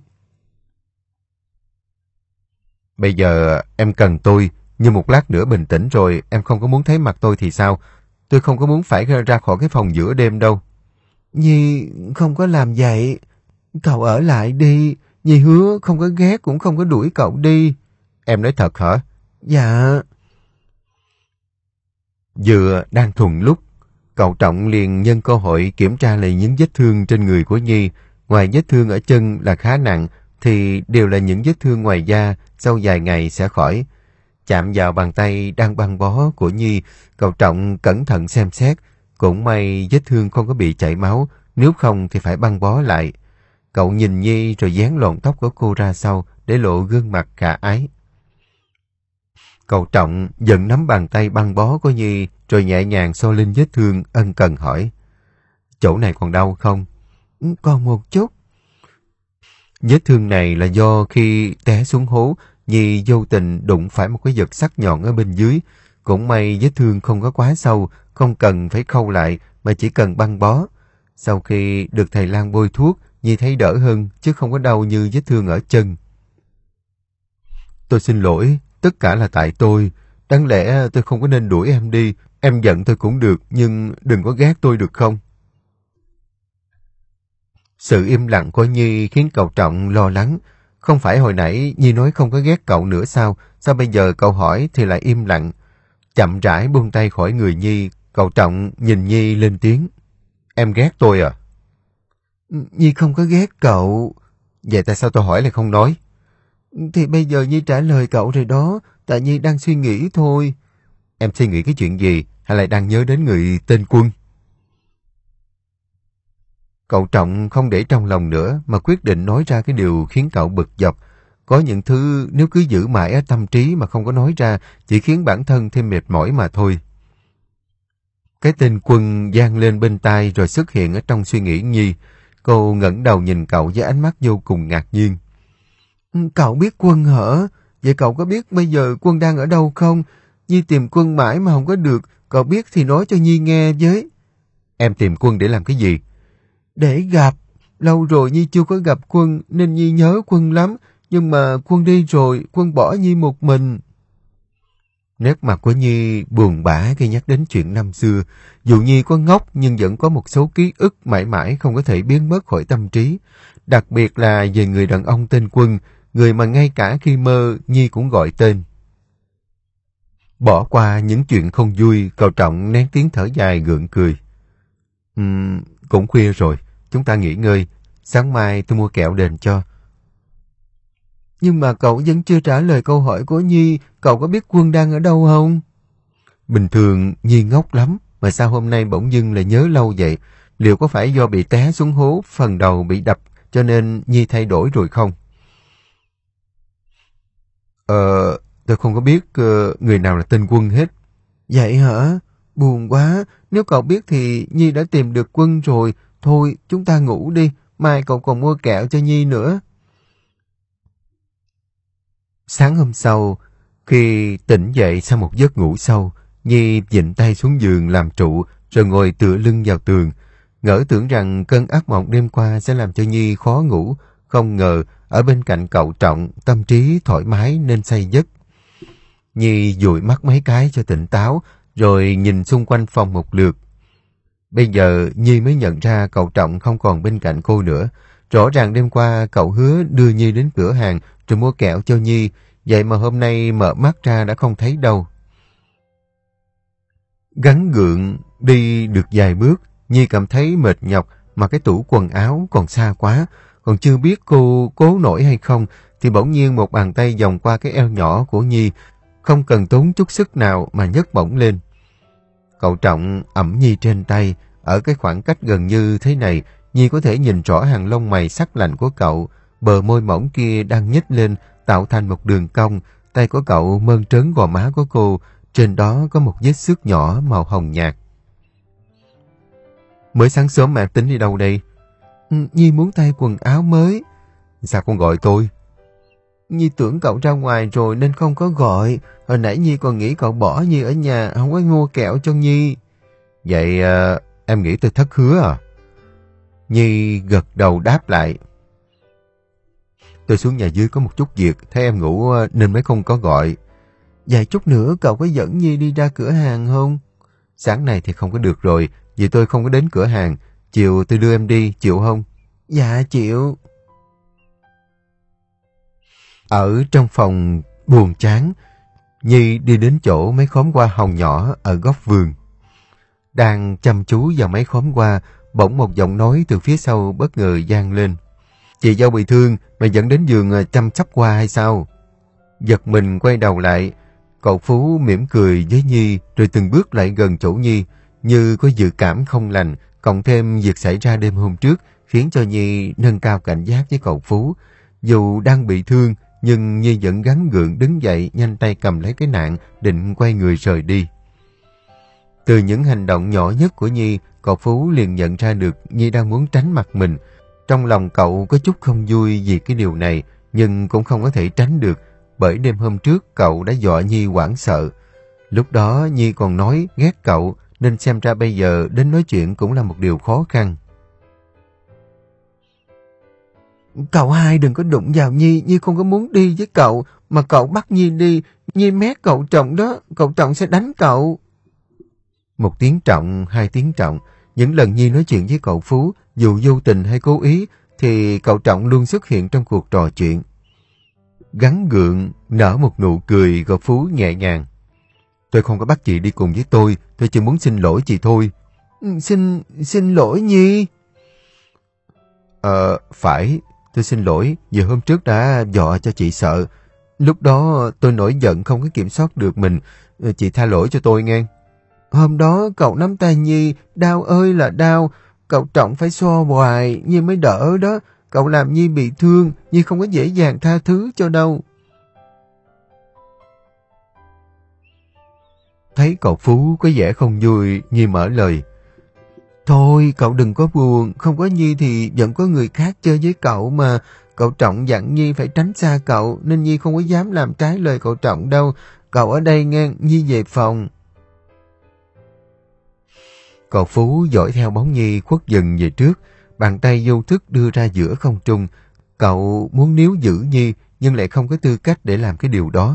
Bây giờ em cần tôi. Nhưng một lát nữa bình tĩnh rồi em không có muốn thấy mặt tôi thì sao? Tôi không có muốn phải ra khỏi cái phòng giữa đêm đâu. Nhi không có làm vậy. Cậu ở lại đi. Nhi hứa không có ghét cũng không có đuổi cậu đi. Em nói thật hả? Dạ. Vừa đang thuần lúc, cậu Trọng liền nhân cơ hội kiểm tra lại những vết thương trên người của Nhi. Ngoài vết thương ở chân là khá nặng, thì đều là những vết thương ngoài da, sau vài ngày sẽ khỏi. Chạm vào bàn tay đang băng bó của Nhi, cậu Trọng cẩn thận xem xét. Cũng may vết thương không có bị chảy máu, nếu không thì phải băng bó lại. Cậu nhìn Nhi rồi dán lọn tóc của cô ra sau, để lộ gương mặt khả ái. Cậu Trọng dần nắm bàn tay băng bó của Nhi, rồi nhẹ nhàng xoa lên vết thương, ân cần hỏi. Chỗ này còn đau không? Còn một chút. Vết thương này là do khi té xuống hố, Nhi vô tình đụng phải một cái vật sắc nhọn ở bên dưới. Cũng may vết thương không có quá sâu, không cần phải khâu lại, mà chỉ cần băng bó. Sau khi được thầy lang bôi thuốc, Nhi thấy đỡ hơn, chứ không có đau như vết thương ở chân. Tôi xin lỗi, tất cả là tại tôi. Đáng lẽ tôi không có nên đuổi em đi. Em giận tôi cũng được, nhưng đừng có ghét tôi được không? Sự im lặng của Nhi khiến cậu Trọng lo lắng. Không phải hồi nãy Nhi nói không có ghét cậu nữa sao? Sao bây giờ cậu hỏi thì lại im lặng? Chậm rãi buông tay khỏi người Nhi, cậu Trọng nhìn Nhi lên tiếng. Em ghét tôi à? Nhi không có ghét cậu. Vậy tại sao tôi hỏi lại không nói? Thì bây giờ Nhi trả lời cậu rồi đó, tại Nhi đang suy nghĩ thôi. Em suy nghĩ cái chuyện gì, hay lại đang nhớ đến người tên Quân? Cậu Trọng không để trong lòng nữa, mà quyết định nói ra cái điều khiến cậu bực dọc. Có những thứ nếu cứ giữ mãi ở tâm trí mà không có nói ra, chỉ khiến bản thân thêm mệt mỏi mà thôi. Cái tên Quân vang lên bên tai rồi xuất hiện ở trong suy nghĩ Nhi. Cô ngẩng đầu nhìn cậu với ánh mắt vô cùng ngạc nhiên. Cậu biết Quân hả? Vậy cậu có biết bây giờ Quân đang ở đâu không? Nhi tìm Quân mãi mà không có được, cậu biết thì nói cho Nhi nghe với. Em tìm Quân để làm cái gì? Để gặp. Lâu rồi Nhi chưa có gặp Quân nên Nhi nhớ Quân lắm, nhưng mà Quân đi rồi, Quân bỏ Nhi một mình. Nét mặt của Nhi buồn bã khi nhắc đến chuyện năm xưa. Dù Nhi có ngốc nhưng vẫn có một số ký ức mãi mãi không có thể biến mất khỏi tâm trí. Đặc biệt là về người đàn ông tên Quân, người mà ngay cả khi mơ Nhi cũng gọi tên. Bỏ qua những chuyện không vui, cậu Trọng nén tiếng thở dài gượng cười. Uhm, cũng khuya rồi, chúng ta nghỉ ngơi. Sáng mai tôi mua kẹo đền cho. Nhưng mà cậu vẫn chưa trả lời câu hỏi của Nhi, cậu có biết Quân đang ở đâu không? Bình thường Nhi ngốc lắm, mà sao hôm nay bỗng dưng lại nhớ lâu vậy? Liệu có phải do bị té xuống hố, phần đầu bị đập, cho nên Nhi thay đổi rồi không? Ờ, tôi không có biết uh, người nào là tên Quân hết. Vậy hả? Buồn quá, nếu cậu biết thì Nhi đã tìm được Quân rồi. Thôi, chúng ta ngủ đi, mai cậu còn mua kẹo cho Nhi nữa. Sáng hôm sau, khi tỉnh dậy sau một giấc ngủ sâu, Nhi vịn tay xuống giường làm trụ rồi ngồi tựa lưng vào tường. Ngỡ tưởng rằng cơn ác mộng đêm qua sẽ làm cho Nhi khó ngủ, không ngờ ở bên cạnh cậu Trọng tâm trí thoải mái nên say giấc. Nhi dụi mắt mấy cái cho tỉnh táo rồi nhìn xung quanh phòng một lượt. Bây giờ Nhi mới nhận ra cậu Trọng không còn bên cạnh cô nữa. Rõ ràng đêm qua cậu hứa đưa Nhi đến cửa hàng rồi mua kẹo cho Nhi, vậy mà hôm nay mở mắt ra đã không thấy đâu. Gắng gượng đi được vài bước, Nhi cảm thấy mệt nhọc mà cái tủ quần áo còn xa quá, còn chưa biết cô cố nổi hay không thì bỗng nhiên một bàn tay vòng qua cái eo nhỏ của Nhi, không cần tốn chút sức nào mà nhấc bổng lên. Cậu Trọng ẵm Nhi trên tay, ở cái khoảng cách gần như thế này, Nhi có thể nhìn rõ hàng lông mày sắc lạnh của cậu, bờ môi mỏng kia đang nhếch lên tạo thành một đường cong, tay của cậu mơn trớn gò má của cô, trên đó có một vết xước nhỏ màu hồng nhạt. Mới sáng sớm mà tính đi đâu đây? Nhi muốn thay quần áo mới. Sao con gọi tôi? Nhi tưởng cậu ra ngoài rồi nên không có gọi. Hồi nãy Nhi còn nghĩ cậu bỏ Nhi ở nhà, không có mua kẹo cho Nhi. Vậy à, em nghĩ tôi thất hứa à? Nhi gật đầu đáp lại. Tôi xuống nhà dưới có một chút việc, thấy em ngủ nên mới không có gọi. Vài chút nữa cậu có dẫn Nhi đi ra cửa hàng không? Sáng nay thì không có được rồi, vì tôi không có đến cửa hàng. Chiều tôi đưa em đi, chịu không? Dạ chịu. Ở trong phòng buồn chán, Nhi đi đến chỗ mấy khóm hoa hồng nhỏ ở góc vườn. Đang chăm chú vào mấy khóm hoa, bỗng một giọng nói từ phía sau bất ngờ vang lên. Chị dâu bị thương, mà dẫn đến giường chăm sóc hoa hay sao? Giật mình quay đầu lại, cậu Phú mỉm cười với Nhi rồi từng bước lại gần chỗ Nhi, như có dự cảm không lành, cộng thêm việc xảy ra đêm hôm trước khiến cho Nhi nâng cao cảnh giác với cậu Phú. Dù đang bị thương, nhưng Nhi vẫn gắng gượng đứng dậy, nhanh tay cầm lấy cái nạn, định quay người rời đi. Từ những hành động nhỏ nhất của Nhi, cậu Phú liền nhận ra được Nhi đang muốn tránh mặt mình. Trong lòng cậu có chút không vui vì cái điều này, nhưng cũng không có thể tránh được, bởi đêm hôm trước cậu đã dọa Nhi hoảng sợ. Lúc đó Nhi còn nói ghét cậu, nên xem ra bây giờ đến nói chuyện cũng là một điều khó khăn. Cậu hai đừng có đụng vào Nhi, Nhi không có muốn đi với cậu, mà cậu bắt Nhi đi, Nhi mét cậu Trọng đó, cậu Trọng sẽ đánh cậu. Một tiếng Trọng, hai tiếng Trọng, những lần Nhi nói chuyện với cậu Phú, dù vô tình hay cố ý, thì cậu Trọng luôn xuất hiện trong cuộc trò chuyện. Gắng gượng, nở một nụ cười, cậu Phú nhẹ nhàng. Tôi không có bắt chị đi cùng với tôi, tôi chỉ muốn xin lỗi chị thôi. Xin, xin lỗi Nhi. Ờ, phải, tôi xin lỗi, vì hôm trước đã dọa cho chị sợ. Lúc đó tôi nổi giận không có kiểm soát được mình, chị tha lỗi cho tôi nghe. Hôm đó cậu nắm tay Nhi, đau ơi là đau, cậu Trọng phải xoa hoài, Nhi mới đỡ đó. Cậu làm Nhi bị thương, Nhi không có dễ dàng tha thứ cho đâu. Thấy cậu Phú có vẻ không vui, Nhi mở lời. Thôi, cậu đừng có buồn, không có Nhi thì vẫn có người khác chơi với cậu mà. cậu Trọng dặn Nhi phải tránh xa cậu, nên Nhi không có dám làm trái lời cậu Trọng đâu. Cậu ở đây nghe, Nhi về phòng. Cậu Phú dõi theo bóng Nhi khuất dần về trước, bàn tay vô thức đưa ra giữa không trung. Cậu muốn níu giữ Nhi, nhưng lại không có tư cách để làm cái điều đó.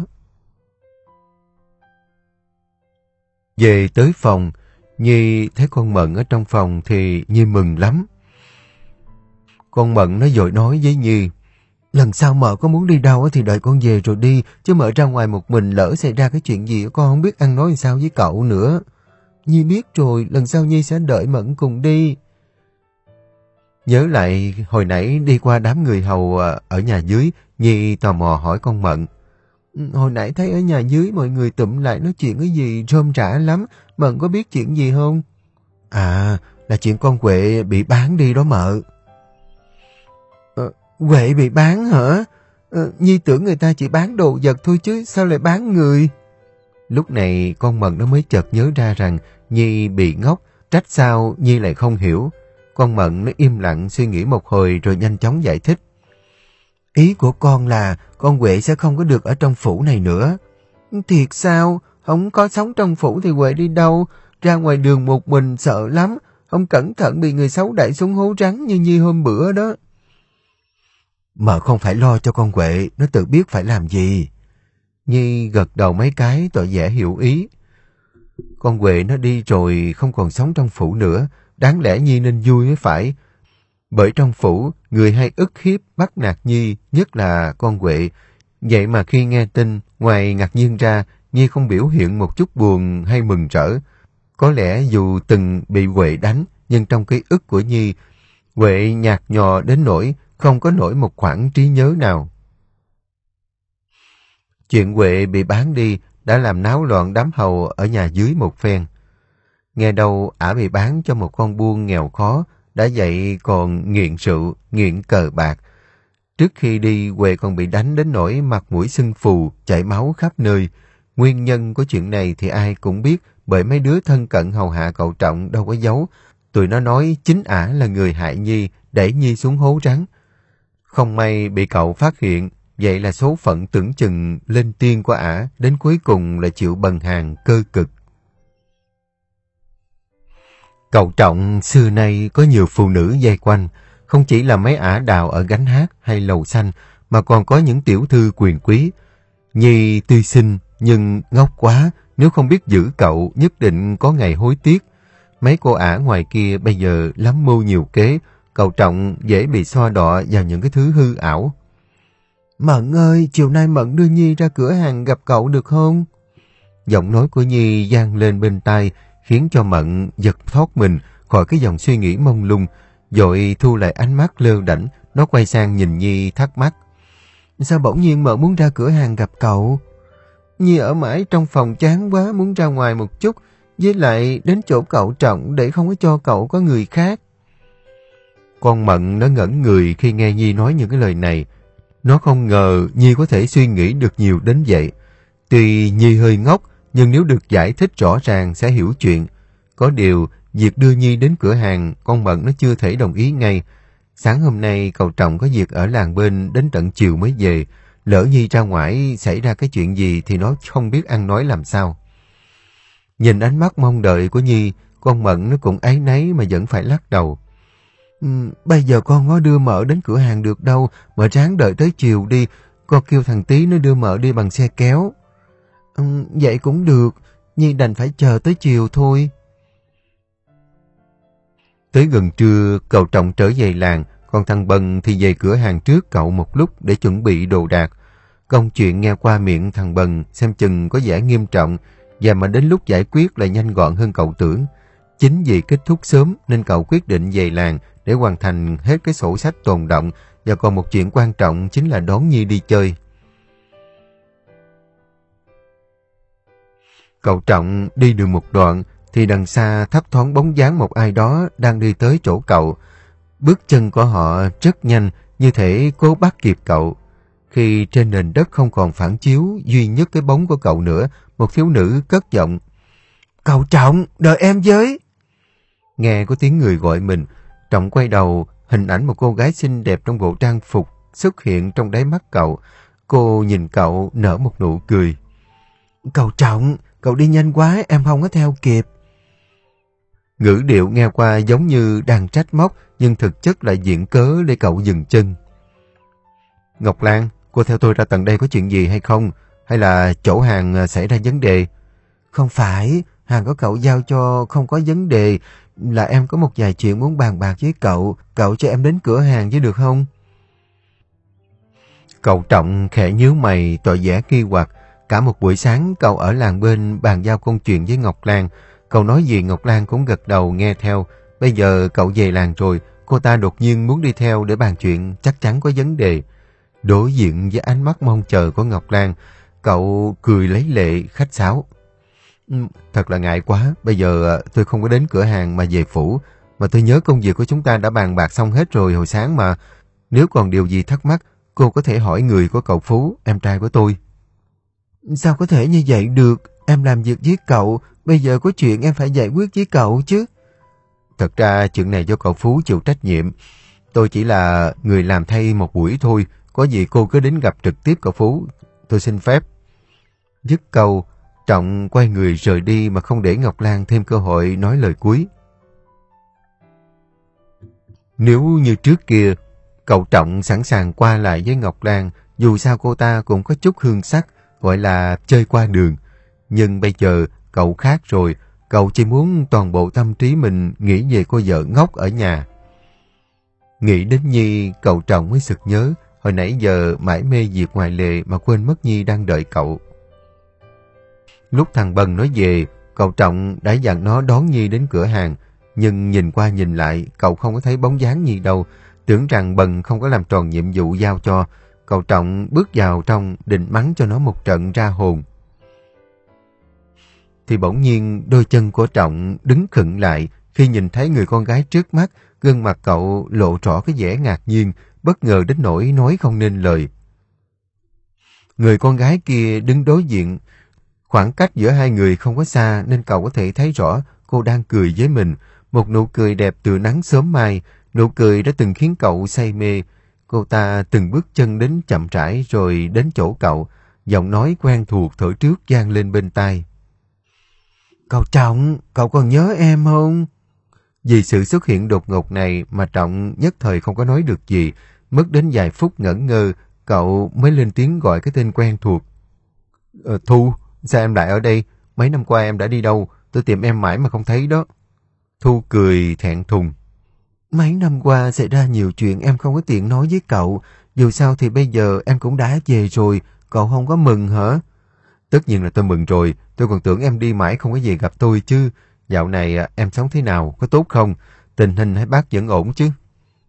Về tới phòng, Nhi thấy con Mận ở trong phòng thì Nhi mừng lắm. Con Mận nó vội nói với Nhi, lần sau mợ có muốn đi đâu thì đợi con về rồi đi, chứ mợ ra ngoài một mình lỡ xảy ra cái chuyện gì con không biết ăn nói làm sao với cậu nữa. Nhi biết rồi, lần sau Nhi sẽ đợi Mận cùng đi. Nhớ lại hồi nãy đi qua đám người hầu ở nhà dưới, Nhi tò mò hỏi con Mận. Hồi nãy thấy ở nhà dưới mọi người tụm lại nói chuyện cái gì rôm rả lắm, Mận có biết chuyện gì không? À, là chuyện con Huệ bị bán đi đó mợ. Ờ, Huệ bị bán hả? Ờ, Nhi tưởng người ta chỉ bán đồ vật thôi chứ, sao lại bán người? Lúc này con Mận nó mới chợt nhớ ra rằng Nhi bị ngốc, trách sao Nhi lại không hiểu. Con Mận nó im lặng suy nghĩ một hồi rồi nhanh chóng giải thích. Ý của con là con Huệ sẽ không có được ở trong phủ này nữa. Thiệt sao? Không có sống trong phủ thì Huệ đi đâu? Ra ngoài đường một mình sợ lắm. Không cẩn thận bị người xấu đẩy xuống hố rắn như Nhi hôm bữa đó. Mợ không phải lo cho con Huệ, nó tự biết phải làm gì. Nhi gật đầu mấy cái tỏ vẻ hiểu ý. Con Huệ nó đi rồi không còn sống trong phủ nữa, đáng lẽ Nhi nên vui mới phải. Bởi trong phủ, người hay ức hiếp bắt nạt Nhi, nhất là con Huệ. Vậy mà khi nghe tin, ngoài ngạc nhiên ra, Nhi không biểu hiện một chút buồn hay mừng rỡ. Có lẽ dù từng bị Huệ đánh, nhưng trong ký ức của Nhi, Huệ nhạt nhòa đến nỗi không có nổi một khoảng trí nhớ nào. Chuyện Huệ bị bán đi đã làm náo loạn đám hầu ở nhà dưới một phen. Nghe đâu ả bị bán cho một con buôn nghèo khó, đã vậy còn nghiện rượu, nghiện cờ bạc. Trước khi đi, Huệ còn bị đánh đến nỗi mặt mũi sưng phù, chảy máu khắp nơi. Nguyên nhân của chuyện này thì ai cũng biết, bởi mấy đứa thân cận hầu hạ cậu Trọng đâu có giấu. Tụi nó nói chính ả là người hại Nhi, đẩy Nhi xuống hố rắn. Không may bị cậu phát hiện, vậy là số phận tưởng chừng lên tiên của ả, đến cuối cùng là chịu bần hàng cơ cực. Cậu Trọng xưa nay có nhiều phụ nữ dây quanh, không chỉ là mấy ả đào ở gánh hát hay lầu xanh, mà còn có những tiểu thư quyền quý. Nhi tuy xinh nhưng ngốc quá, nếu không biết giữ cậu nhất định có ngày hối tiếc. Mấy cô ả ngoài kia bây giờ lắm mưu nhiều kế, cậu Trọng dễ bị xoa đọa vào những cái thứ hư ảo. Mận ơi, chiều nay Mận đưa Nhi ra cửa hàng gặp cậu được không? Giọng nói của Nhi vang lên bên tai, khiến cho Mận giật thoát mình khỏi cái dòng suy nghĩ mông lung, vội thu lại ánh mắt lơ đễnh. Nó quay sang nhìn Nhi thắc mắc. Sao bỗng nhiên Mận muốn ra cửa hàng gặp cậu? Nhi ở mãi trong phòng chán quá, muốn ra ngoài một chút, với lại đến chỗ cậu Trọng để không có cho cậu có người khác. Con Mận nó ngẩn người khi nghe Nhi nói những cái lời này. Nó không ngờ Nhi có thể suy nghĩ được nhiều đến vậy. Tuy Nhi hơi ngốc, nhưng nếu được giải thích rõ ràng sẽ hiểu chuyện. Có điều, việc đưa Nhi đến cửa hàng, con Mận nó chưa thể đồng ý ngay. Sáng hôm nay cậu Trọng có việc ở làng bên đến tận chiều mới về. Lỡ Nhi ra ngoài xảy ra cái chuyện gì thì nó không biết ăn nói làm sao. Nhìn ánh mắt mong đợi của Nhi, con Mận nó cũng áy náy mà vẫn phải lắc đầu. Ừ, bây giờ con có đưa Mợ đến cửa hàng được đâu, Mợ ráng đợi tới chiều đi, con kêu thằng Tí nó đưa Mợ đi bằng xe kéo. Ừ, vậy cũng được, Nhi đành phải chờ tới chiều thôi. Tới gần trưa, cậu Trọng trở về làng, còn thằng Bần thì về cửa hàng trước cậu một lúc để chuẩn bị đồ đạc. Công chuyện nghe qua miệng thằng Bần xem chừng có vẻ nghiêm trọng, và mà đến lúc giải quyết lại nhanh gọn hơn cậu tưởng. Chính vì kết thúc sớm nên cậu quyết định về làng để hoàn thành hết cái sổ sách tồn đọng, và còn một chuyện quan trọng chính là đón Nhi đi chơi. Cậu Trọng đi được một đoạn thì đằng xa thấp thoáng bóng dáng một ai đó đang đi tới chỗ cậu. Bước chân của họ rất nhanh, như thể cố bắt kịp cậu. Khi trên nền đất không còn phản chiếu duy nhất cái bóng của cậu nữa, một thiếu nữ cất giọng. Cậu Trọng, đợi em với. Nghe có tiếng người gọi mình, Trọng quay đầu, hình ảnh một cô gái xinh đẹp trong bộ trang phục xuất hiện trong đáy mắt cậu. Cô nhìn cậu nở một nụ cười. Cậu Trọng, cậu đi nhanh quá, em không có theo kịp. Ngữ điệu nghe qua giống như đang trách móc, nhưng thực chất là viện cớ để cậu dừng chân. Ngọc Lan, cô theo tôi ra tận đây có chuyện gì hay không? Hay là chỗ hàng xảy ra vấn đề? Không phải, hàng của cậu giao cho không có vấn đề, là em có một vài chuyện muốn bàn bạc với cậu. Cậu cho em đến cửa hàng với được không? Cậu Trọng khẽ nhíu mày tỏ vẻ nghi hoặc. Cả một buổi sáng cậu ở làng bên bàn giao công chuyện với Ngọc Lan. Cậu nói gì Ngọc Lan cũng gật đầu nghe theo. Bây giờ cậu về làng rồi, cô ta đột nhiên muốn đi theo để bàn chuyện, chắc chắn có vấn đề. Đối diện với ánh mắt mong chờ của Ngọc Lan, cậu cười lấy lệ khách sáo. Thật là ngại quá, bây giờ tôi không có đến cửa hàng mà về phủ, mà tôi nhớ công việc của chúng ta đã bàn bạc xong hết rồi hồi sáng mà. Nếu còn điều gì thắc mắc, cô có thể hỏi người của cậu Phú, em trai của tôi. Sao có thể như vậy được? Em làm việc với cậu, bây giờ có chuyện em phải giải quyết với cậu chứ. Thật ra chuyện này do cậu Phú chịu trách nhiệm. Tôi chỉ là người làm thay một buổi thôi, có gì cô cứ đến gặp trực tiếp cậu Phú. Tôi xin phép. Dứt câu, Trọng quay người rời đi mà không để Ngọc Lan thêm cơ hội nói lời cuối. Nếu như trước kia, cậu Trọng sẵn sàng qua lại với Ngọc Lan, dù sao cô ta cũng có chút hương sắc, gọi là chơi qua đường. Nhưng bây giờ, cậu khác rồi, cậu chỉ muốn toàn bộ tâm trí mình nghĩ về cô vợ ngốc ở nhà. Nghĩ đến Nhi, cậu Trọng mới sực nhớ, hồi nãy giờ mải mê việc ngoài lề mà quên mất Nhi đang đợi cậu. Lúc thằng Bần nói về, cậu Trọng đã dặn nó đón Nhi đến cửa hàng, nhưng nhìn qua nhìn lại, cậu không có thấy bóng dáng Nhi đâu, tưởng rằng Bần không có làm tròn nhiệm vụ giao cho. Cậu Trọng bước vào trong định mắng cho nó một trận ra hồn. Thì bỗng nhiên đôi chân của Trọng đứng khựng lại khi nhìn thấy người con gái trước mắt, gương mặt cậu lộ rõ cái vẻ ngạc nhiên, bất ngờ đến nỗi nói không nên lời. Người con gái kia đứng đối diện, khoảng cách giữa hai người không có xa nên cậu có thể thấy rõ cô đang cười với mình, một nụ cười đẹp từ nắng sớm mai, nụ cười đã từng khiến cậu say mê. Cô ta từng bước chân đến chậm rãi rồi đến chỗ cậu, giọng nói quen thuộc thổi trước vang lên bên tai. Cậu Trọng, cậu còn nhớ em không? Vì sự xuất hiện đột ngột này mà Trọng nhất thời không có nói được gì, mất đến vài phút ngẩn ngơ, cậu mới lên tiếng gọi cái tên quen thuộc. Ờ, Thu, sao em lại ở đây? Mấy năm qua em đã đi đâu? Tôi tìm em mãi mà không thấy đó. Thu cười thẹn thùng. Mấy năm qua xảy ra nhiều chuyện em không có tiện nói với cậu. Dù sao thì bây giờ em cũng đã về rồi. Cậu không có mừng hả? Tất nhiên là tôi mừng rồi. Tôi còn tưởng em đi mãi không có về gặp tôi chứ. Dạo này em sống thế nào? Có tốt không? Tình hình hai bác vẫn ổn chứ?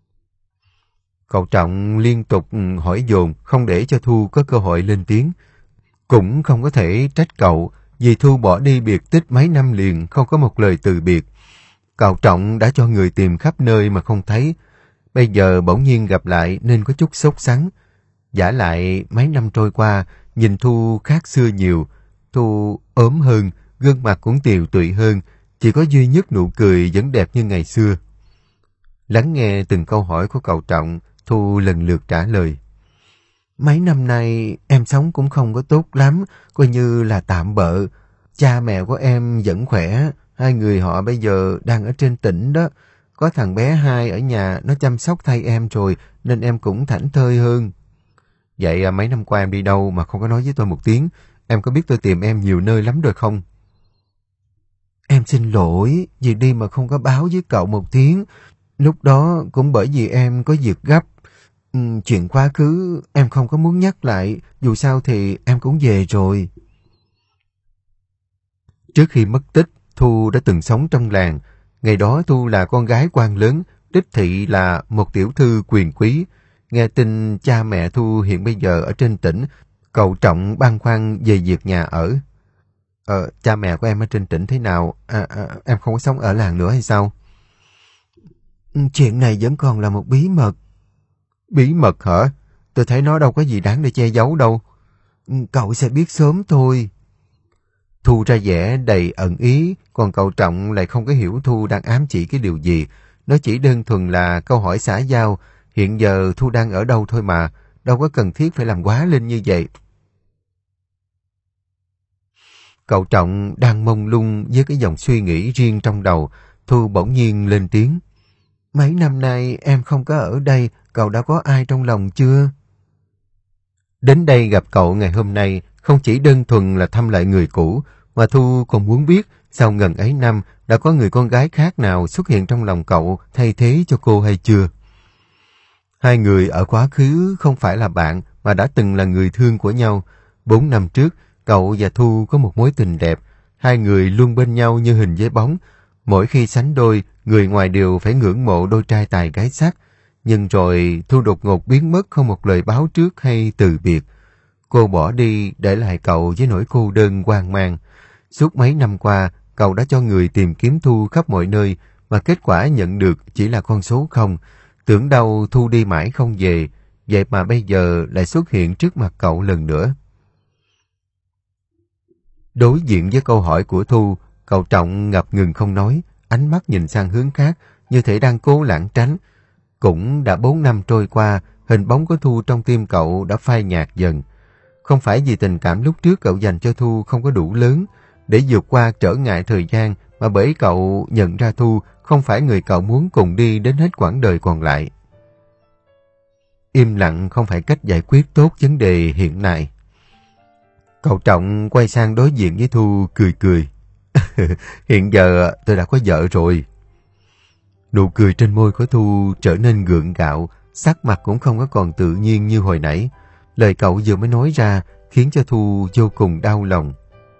Cậu Trọng liên tục hỏi dồn, không để cho Thu có cơ hội lên tiếng. Cũng không có thể trách cậu, vì Thu bỏ đi biệt tích mấy năm liền, không có một lời từ biệt. Cậu Trọng đã cho người tìm khắp nơi mà không thấy. Bây giờ bỗng nhiên gặp lại nên có chút sốt sắng. Vả lại mấy năm trôi qua, nhìn Thu khác xưa nhiều. Thu ốm hơn, gương mặt cũng tiều tụy hơn, chỉ có duy nhất nụ cười vẫn đẹp như ngày xưa. Lắng nghe từng câu hỏi của cậu Trọng, Thu lần lượt trả lời. Mấy năm nay em sống cũng không có tốt lắm, coi như là tạm bợ. Cha mẹ của em vẫn khỏe, hai người họ bây giờ đang ở trên tỉnh đó. Có thằng bé hai ở nhà nó chăm sóc thay em rồi nên em cũng thảnh thơi hơn. Vậy mấy năm qua em đi đâu mà không có nói với tôi một tiếng? Em có biết tôi tìm em nhiều nơi lắm rồi không? Em xin lỗi vì đi mà không có báo với cậu một tiếng. Lúc đó cũng bởi vì em có việc gấp. Ừ, chuyện quá khứ em không có muốn nhắc lại, dù sao thì em cũng về rồi. Trước khi mất tích, Thu đã từng sống trong làng. Ngày đó Thu là con gái quan lớn, đích thị là một tiểu thư quyền quý. Nghe tin cha mẹ Thu hiện bây giờ ở trên tỉnh, cậu Trọng băn khoăn về việc nhà ở. Ờ, cha mẹ của em ở trên tỉnh thế nào? À, à, em không có sống ở làng nữa hay sao? Chuyện này vẫn còn là một bí mật. Bí mật hả? Tôi thấy nó đâu có gì đáng để che giấu đâu. Cậu sẽ biết sớm thôi. Thu ra vẻ đầy ẩn ý, còn cậu Trọng lại không có hiểu Thu đang ám chỉ cái điều gì. Nó chỉ đơn thuần là câu hỏi xã giao. Hiện giờ Thu đang ở đâu thôi mà, đâu có cần thiết phải làm quá lên như vậy. Cậu Trọng đang mông lung với cái dòng suy nghĩ riêng trong đầu, Thu bỗng nhiên lên tiếng. Mấy năm nay em không có ở đây, cậu đã có ai trong lòng chưa? Đến đây gặp cậu ngày hôm nay không chỉ đơn thuần là thăm lại người cũ, mà Thu còn muốn biết sau ngần ấy năm đã có người con gái khác nào xuất hiện trong lòng cậu thay thế cho cô hay chưa. Hai người ở quá khứ không phải là bạn mà đã từng là người thương của nhau. Bốn năm trước, cậu và Thu có một mối tình đẹp. Hai người luôn bên nhau như hình với bóng. Mỗi khi sánh đôi, người ngoài đều phải ngưỡng mộ đôi trai tài gái sắc. Nhưng rồi Thu đột ngột biến mất không một lời báo trước hay từ biệt. Cô bỏ đi để lại cậu với nỗi cô đơn hoang mang. Suốt mấy năm qua, cậu đã cho người tìm kiếm Thu khắp mọi nơi, mà kết quả nhận được chỉ là con số không. Tưởng đâu Thu đi mãi không về, vậy mà bây giờ lại xuất hiện trước mặt cậu lần nữa. Đối diện với câu hỏi của Thu, cậu Trọng ngập ngừng không nói, ánh mắt nhìn sang hướng khác, như thể đang cố lảng tránh. Cũng đã bốn năm trôi qua, hình bóng của Thu trong tim cậu đã phai nhạt dần. Không phải vì tình cảm lúc trước cậu dành cho Thu không có đủ lớn để vượt qua trở ngại thời gian, mà bởi cậu nhận ra Thu không phải người cậu muốn cùng đi đến hết quãng đời còn lại. Im lặng không phải cách giải quyết tốt vấn đề hiện nay. Cậu Trọng quay sang đối diện với Thu cười cười. Hiện giờ tôi đã có vợ rồi. Nụ cười trên môi của Thu trở nên gượng gạo, sắc mặt cũng không có còn tự nhiên như hồi nãy. Lời cậu vừa mới nói ra khiến cho Thu vô cùng đau lòng.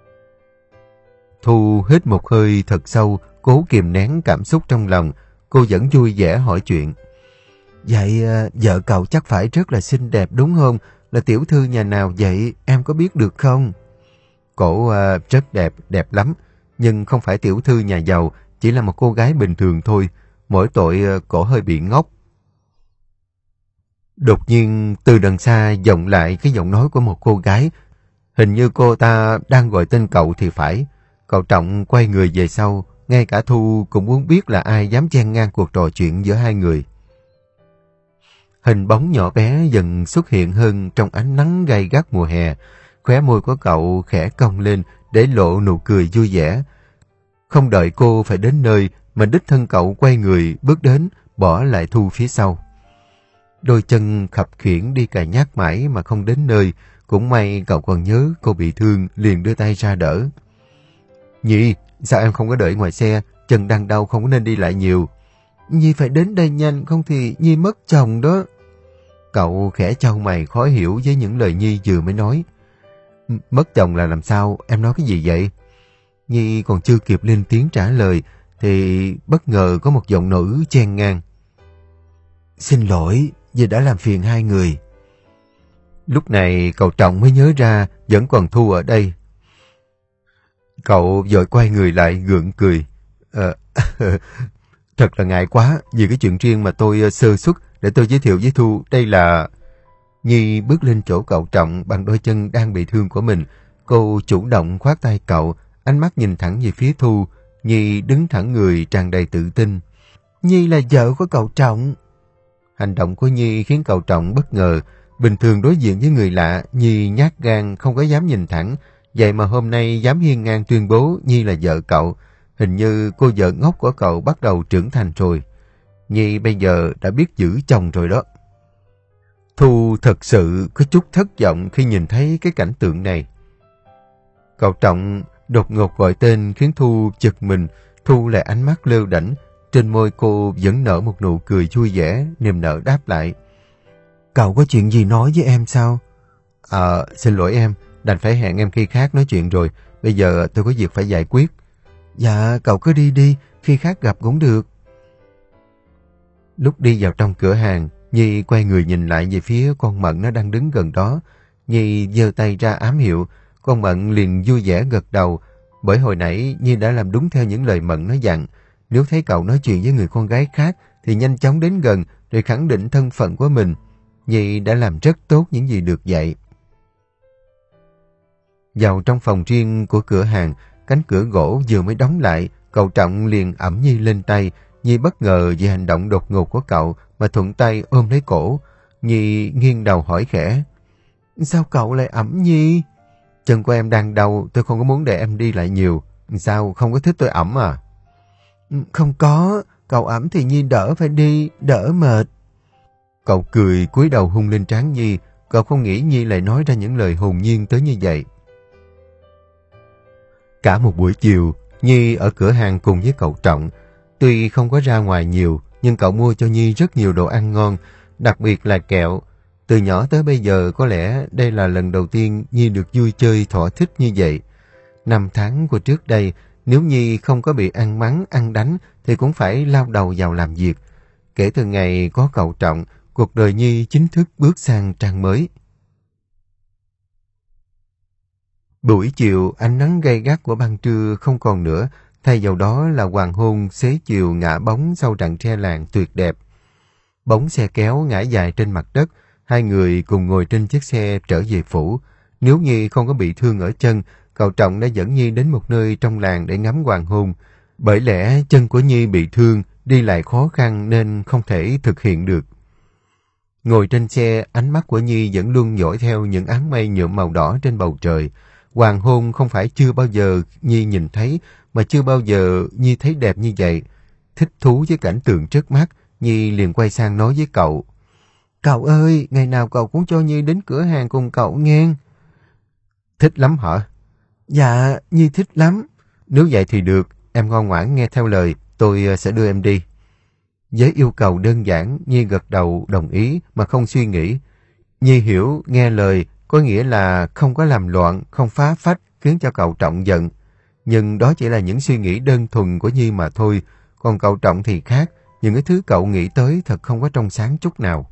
Thu hít một hơi thật sâu, cố kìm nén cảm xúc trong lòng. Cô vẫn vui vẻ hỏi chuyện. Vậy vợ cậu chắc phải rất là xinh đẹp đúng không? Là tiểu thư nhà nào vậy? Em có biết được không? Cổ uh, rất đẹp, đẹp lắm. Nhưng không phải tiểu thư nhà giàu, chỉ là một cô gái bình thường thôi. Mỗi tội uh, cổ hơi bị ngốc. Đột nhiên từ đằng xa vọng lại cái giọng nói của một cô gái. Hình như cô ta đang gọi tên cậu thì phải. Cậu Trọng quay người về sau, ngay cả Thu cũng muốn biết là ai dám chen ngang cuộc trò chuyện giữa hai người. Hình bóng nhỏ bé dần xuất hiện hơn trong ánh nắng gay gắt mùa hè. Khóe môi của cậu khẽ cong lên để lộ nụ cười vui vẻ. Không đợi cô phải đến nơi mà đích thân cậu quay người bước đến, bỏ lại Thu phía sau. Đôi chân khập khiễng đi cà nhắc mãi mà không đến nơi. Cũng may cậu còn nhớ cô bị thương, liền đưa tay ra đỡ. Nhi, sao em không có đợi ngoài xe? Chân đang đau không có nên đi lại nhiều. Nhi phải đến đây nhanh, không thì Nhi mất chồng đó. Cậu khẽ chau mày khó hiểu với những lời Nhi vừa mới nói. Mất chồng là làm sao? Em nói cái gì vậy? Nhi còn chưa kịp lên tiếng trả lời, thì bất ngờ có một giọng nữ chen ngang. Xin lỗi, vì đã làm phiền hai người. Lúc này cậu Trọng mới nhớ ra vẫn còn Thu ở đây. Cậu vội quay người lại gượng cười. À, thật là ngại quá, vì cái chuyện riêng mà tôi sơ suất để tôi giới thiệu với Thu. Đây là... Nhi bước lên chỗ cậu Trọng bằng đôi chân đang bị thương của mình. Cô chủ động khoát tay cậu, ánh mắt nhìn thẳng về phía Thu. Nhi đứng thẳng người tràn đầy tự tin. Nhi là vợ của cậu Trọng. Hành động của Nhi khiến cậu Trọng bất ngờ. Bình thường đối diện với người lạ, Nhi nhát gan không có dám nhìn thẳng. Vậy mà hôm nay dám hiên ngang tuyên bố Nhi là vợ cậu. Hình như cô vợ ngốc của cậu bắt đầu trưởng thành rồi. Nhi bây giờ đã biết giữ chồng rồi đó. Thu thật sự có chút thất vọng khi nhìn thấy cái cảnh tượng này. Cậu Trọng đột ngột gọi tên khiến Thu chực mình. Thu lại ánh mắt lơ đễnh. Trên môi cô vẫn nở một nụ cười vui vẻ, niềm nở đáp lại. Cậu có chuyện gì nói với em sao? Ờ, à, xin lỗi em, đành phải hẹn em khi khác nói chuyện rồi. Bây giờ tôi có việc phải giải quyết. Dạ, cậu cứ đi đi, khi khác gặp cũng được. Lúc đi vào trong cửa hàng, Nhi quay người nhìn lại về phía con Mận nó đang đứng gần đó. Nhi giơ tay ra ám hiệu, con Mận liền vui vẻ gật đầu. Bởi hồi nãy Nhi đã làm đúng theo những lời Mận nó dặn. Nếu thấy cậu nói chuyện với người con gái khác thì nhanh chóng đến gần rồi khẳng định thân phận của mình. Nhi đã làm rất tốt những gì được dạy. Vào trong phòng riêng của cửa hàng, cánh cửa gỗ vừa mới đóng lại, cậu Trọng liền ẵm Nhi lên tay. Nhi bất ngờ vì hành động đột ngột của cậu mà thuận tay ôm lấy cổ. Nhi nghiêng đầu hỏi khẽ. Sao cậu lại ẵm Nhi? Chân của em đang đau, tôi không có muốn để em đi lại nhiều. Sao, không có thích tôi ẵm à? Không có, cậu ẵm thì Nhi đỡ phải đi, đỡ mệt. Cậu cười cúi đầu hôn lên trán Nhi. Cậu không nghĩ Nhi lại nói ra những lời hồn nhiên tới như vậy. Cả một buổi chiều, Nhi ở cửa hàng cùng với cậu Trọng. Tuy không có ra ngoài nhiều, nhưng cậu mua cho Nhi rất nhiều đồ ăn ngon, đặc biệt là kẹo. Từ nhỏ tới bây giờ, có lẽ đây là lần đầu tiên Nhi được vui chơi thỏa thích như vậy. Năm tháng của trước đây, nếu Nhi không có bị ăn mắng, ăn đánh, thì cũng phải lao đầu vào làm việc. Kể từ ngày có cậu Trọng, cuộc đời Nhi chính thức bước sang trang mới. Buổi chiều, ánh nắng gay gắt của ban trưa không còn nữa, thay vào đó là hoàng hôn xế chiều ngã bóng sau rặng tre làng tuyệt đẹp. Bóng xe kéo ngã dài trên mặt đất, hai người cùng ngồi trên chiếc xe trở về phủ. Nếu Nhi không có bị thương ở chân, cậu Trọng đã dẫn Nhi đến một nơi trong làng để ngắm hoàng hôn. Bởi lẽ chân của Nhi bị thương, đi lại khó khăn nên không thể thực hiện được. Ngồi trên xe, ánh mắt của Nhi vẫn luôn dõi theo những áng mây nhuộm màu đỏ trên bầu trời. Hoàng hôn không phải chưa bao giờ Nhi nhìn thấy, mà chưa bao giờ Nhi thấy đẹp như vậy. Thích thú với cảnh tượng trước mắt, Nhi liền quay sang nói với cậu. Cậu ơi, ngày nào cậu cũng cho Nhi đến cửa hàng cùng cậu nghe. Thích lắm hả? Dạ, Nhi thích lắm. Nếu vậy thì được, em ngoan ngoãn nghe theo lời, tôi sẽ đưa em đi. Với yêu cầu đơn giản, Nhi gật đầu đồng ý mà không suy nghĩ. Nhi hiểu nghe lời có nghĩa là không có làm loạn, không phá phách, khiến cho cậu Trọng giận. Nhưng đó chỉ là những suy nghĩ đơn thuần của Nhi mà thôi. Còn cậu Trọng thì khác, những cái thứ cậu nghĩ tới thật không có trong sáng chút nào.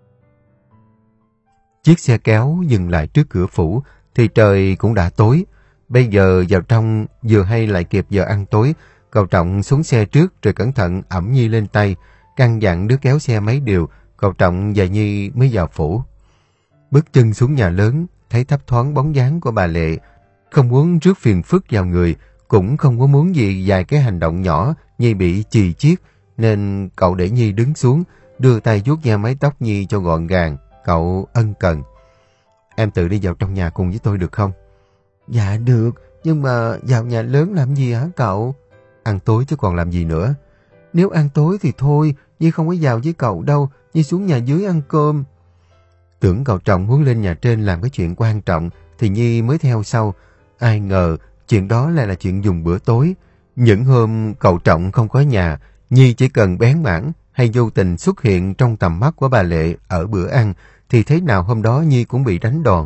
Chiếc xe kéo dừng lại trước cửa phủ, thì trời cũng đã tối. Bây giờ vào trong vừa hay lại kịp giờ ăn tối, cậu Trọng xuống xe trước rồi cẩn thận ẵm Nhi lên tay, căn dặn đứa kéo xe mấy điều, cậu Trọng và Nhi mới vào phủ. Bước chân xuống nhà lớn, thấy thấp thoáng bóng dáng của bà Lệ, không muốn rước phiền phức vào người, cũng không có muốn gì vài cái hành động nhỏ Nhi bị chì chiết, nên cậu để Nhi đứng xuống, đưa tay vuốt ve mái tóc Nhi cho gọn gàng. Cậu ân cần. Em tự đi vào trong nhà cùng với tôi được không? Dạ được, nhưng mà vào nhà lớn làm gì hả cậu? Ăn tối chứ còn làm gì nữa. Nếu ăn tối thì thôi, Nhi không có vào với cậu đâu, Nhi xuống nhà dưới ăn cơm. Tưởng cậu Trọng muốn lên nhà trên làm cái chuyện quan trọng thì Nhi mới theo sau. Ai ngờ chuyện đó lại là chuyện dùng bữa tối. Những hôm cậu Trọng không có nhà, Nhi chỉ cần bén mảng hay vô tình xuất hiện trong tầm mắt của bà Lệ ở bữa ăn thì thế nào hôm đó Nhi cũng bị đánh đòn.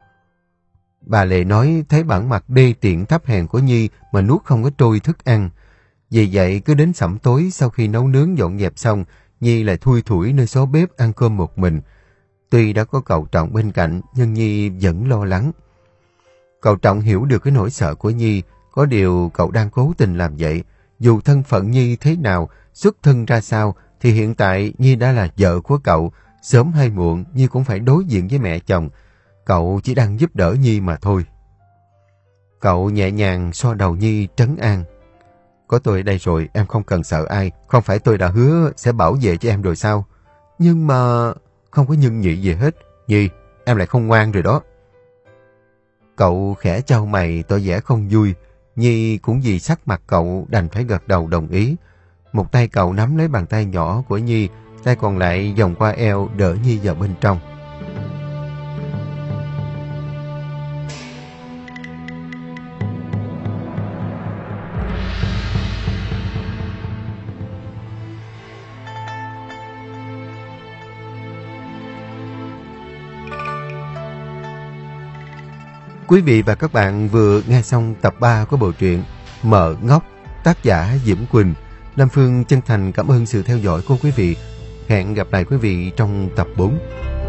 Bà Lệ nói thấy bản mặt đê tiện thấp hèn của Nhi mà nuốt không có trôi thức ăn. Vì vậy cứ đến sẩm tối sau khi nấu nướng dọn dẹp xong, Nhi lại thui thủi nơi xó bếp ăn cơm một mình. Tuy đã có cậu Trọng bên cạnh, nhưng Nhi vẫn lo lắng. Cậu Trọng hiểu được cái nỗi sợ của Nhi, có điều cậu đang cố tình làm vậy. Dù thân phận Nhi thế nào, xuất thân ra sao, thì hiện tại Nhi đã là vợ của cậu. Sớm hay muộn, Nhi cũng phải đối diện với mẹ chồng. Cậu chỉ đang giúp đỡ Nhi mà thôi. Cậu nhẹ nhàng xoa đầu Nhi trấn an. Có tôi ở đây rồi, em không cần sợ ai. Không phải tôi đã hứa sẽ bảo vệ cho em rồi sao? Nhưng mà... Không có nhưng nhị gì hết. Nhi, em lại không ngoan rồi đó. Cậu khẽ chau mày tỏ vẻ không vui. Nhi cũng vì sắc mặt cậu đành phải gật đầu đồng ý. Một tay cậu nắm lấy bàn tay nhỏ của Nhi, tay còn lại vòng qua eo đỡ Nhi vào bên trong. Quý vị và các bạn vừa nghe xong tập ba của bộ truyện Mợ Ngốc, tác giả Diễm Quỳnh. Lam Phương chân thành cảm ơn sự theo dõi của quý vị. Hẹn gặp lại quý vị trong tập bốn.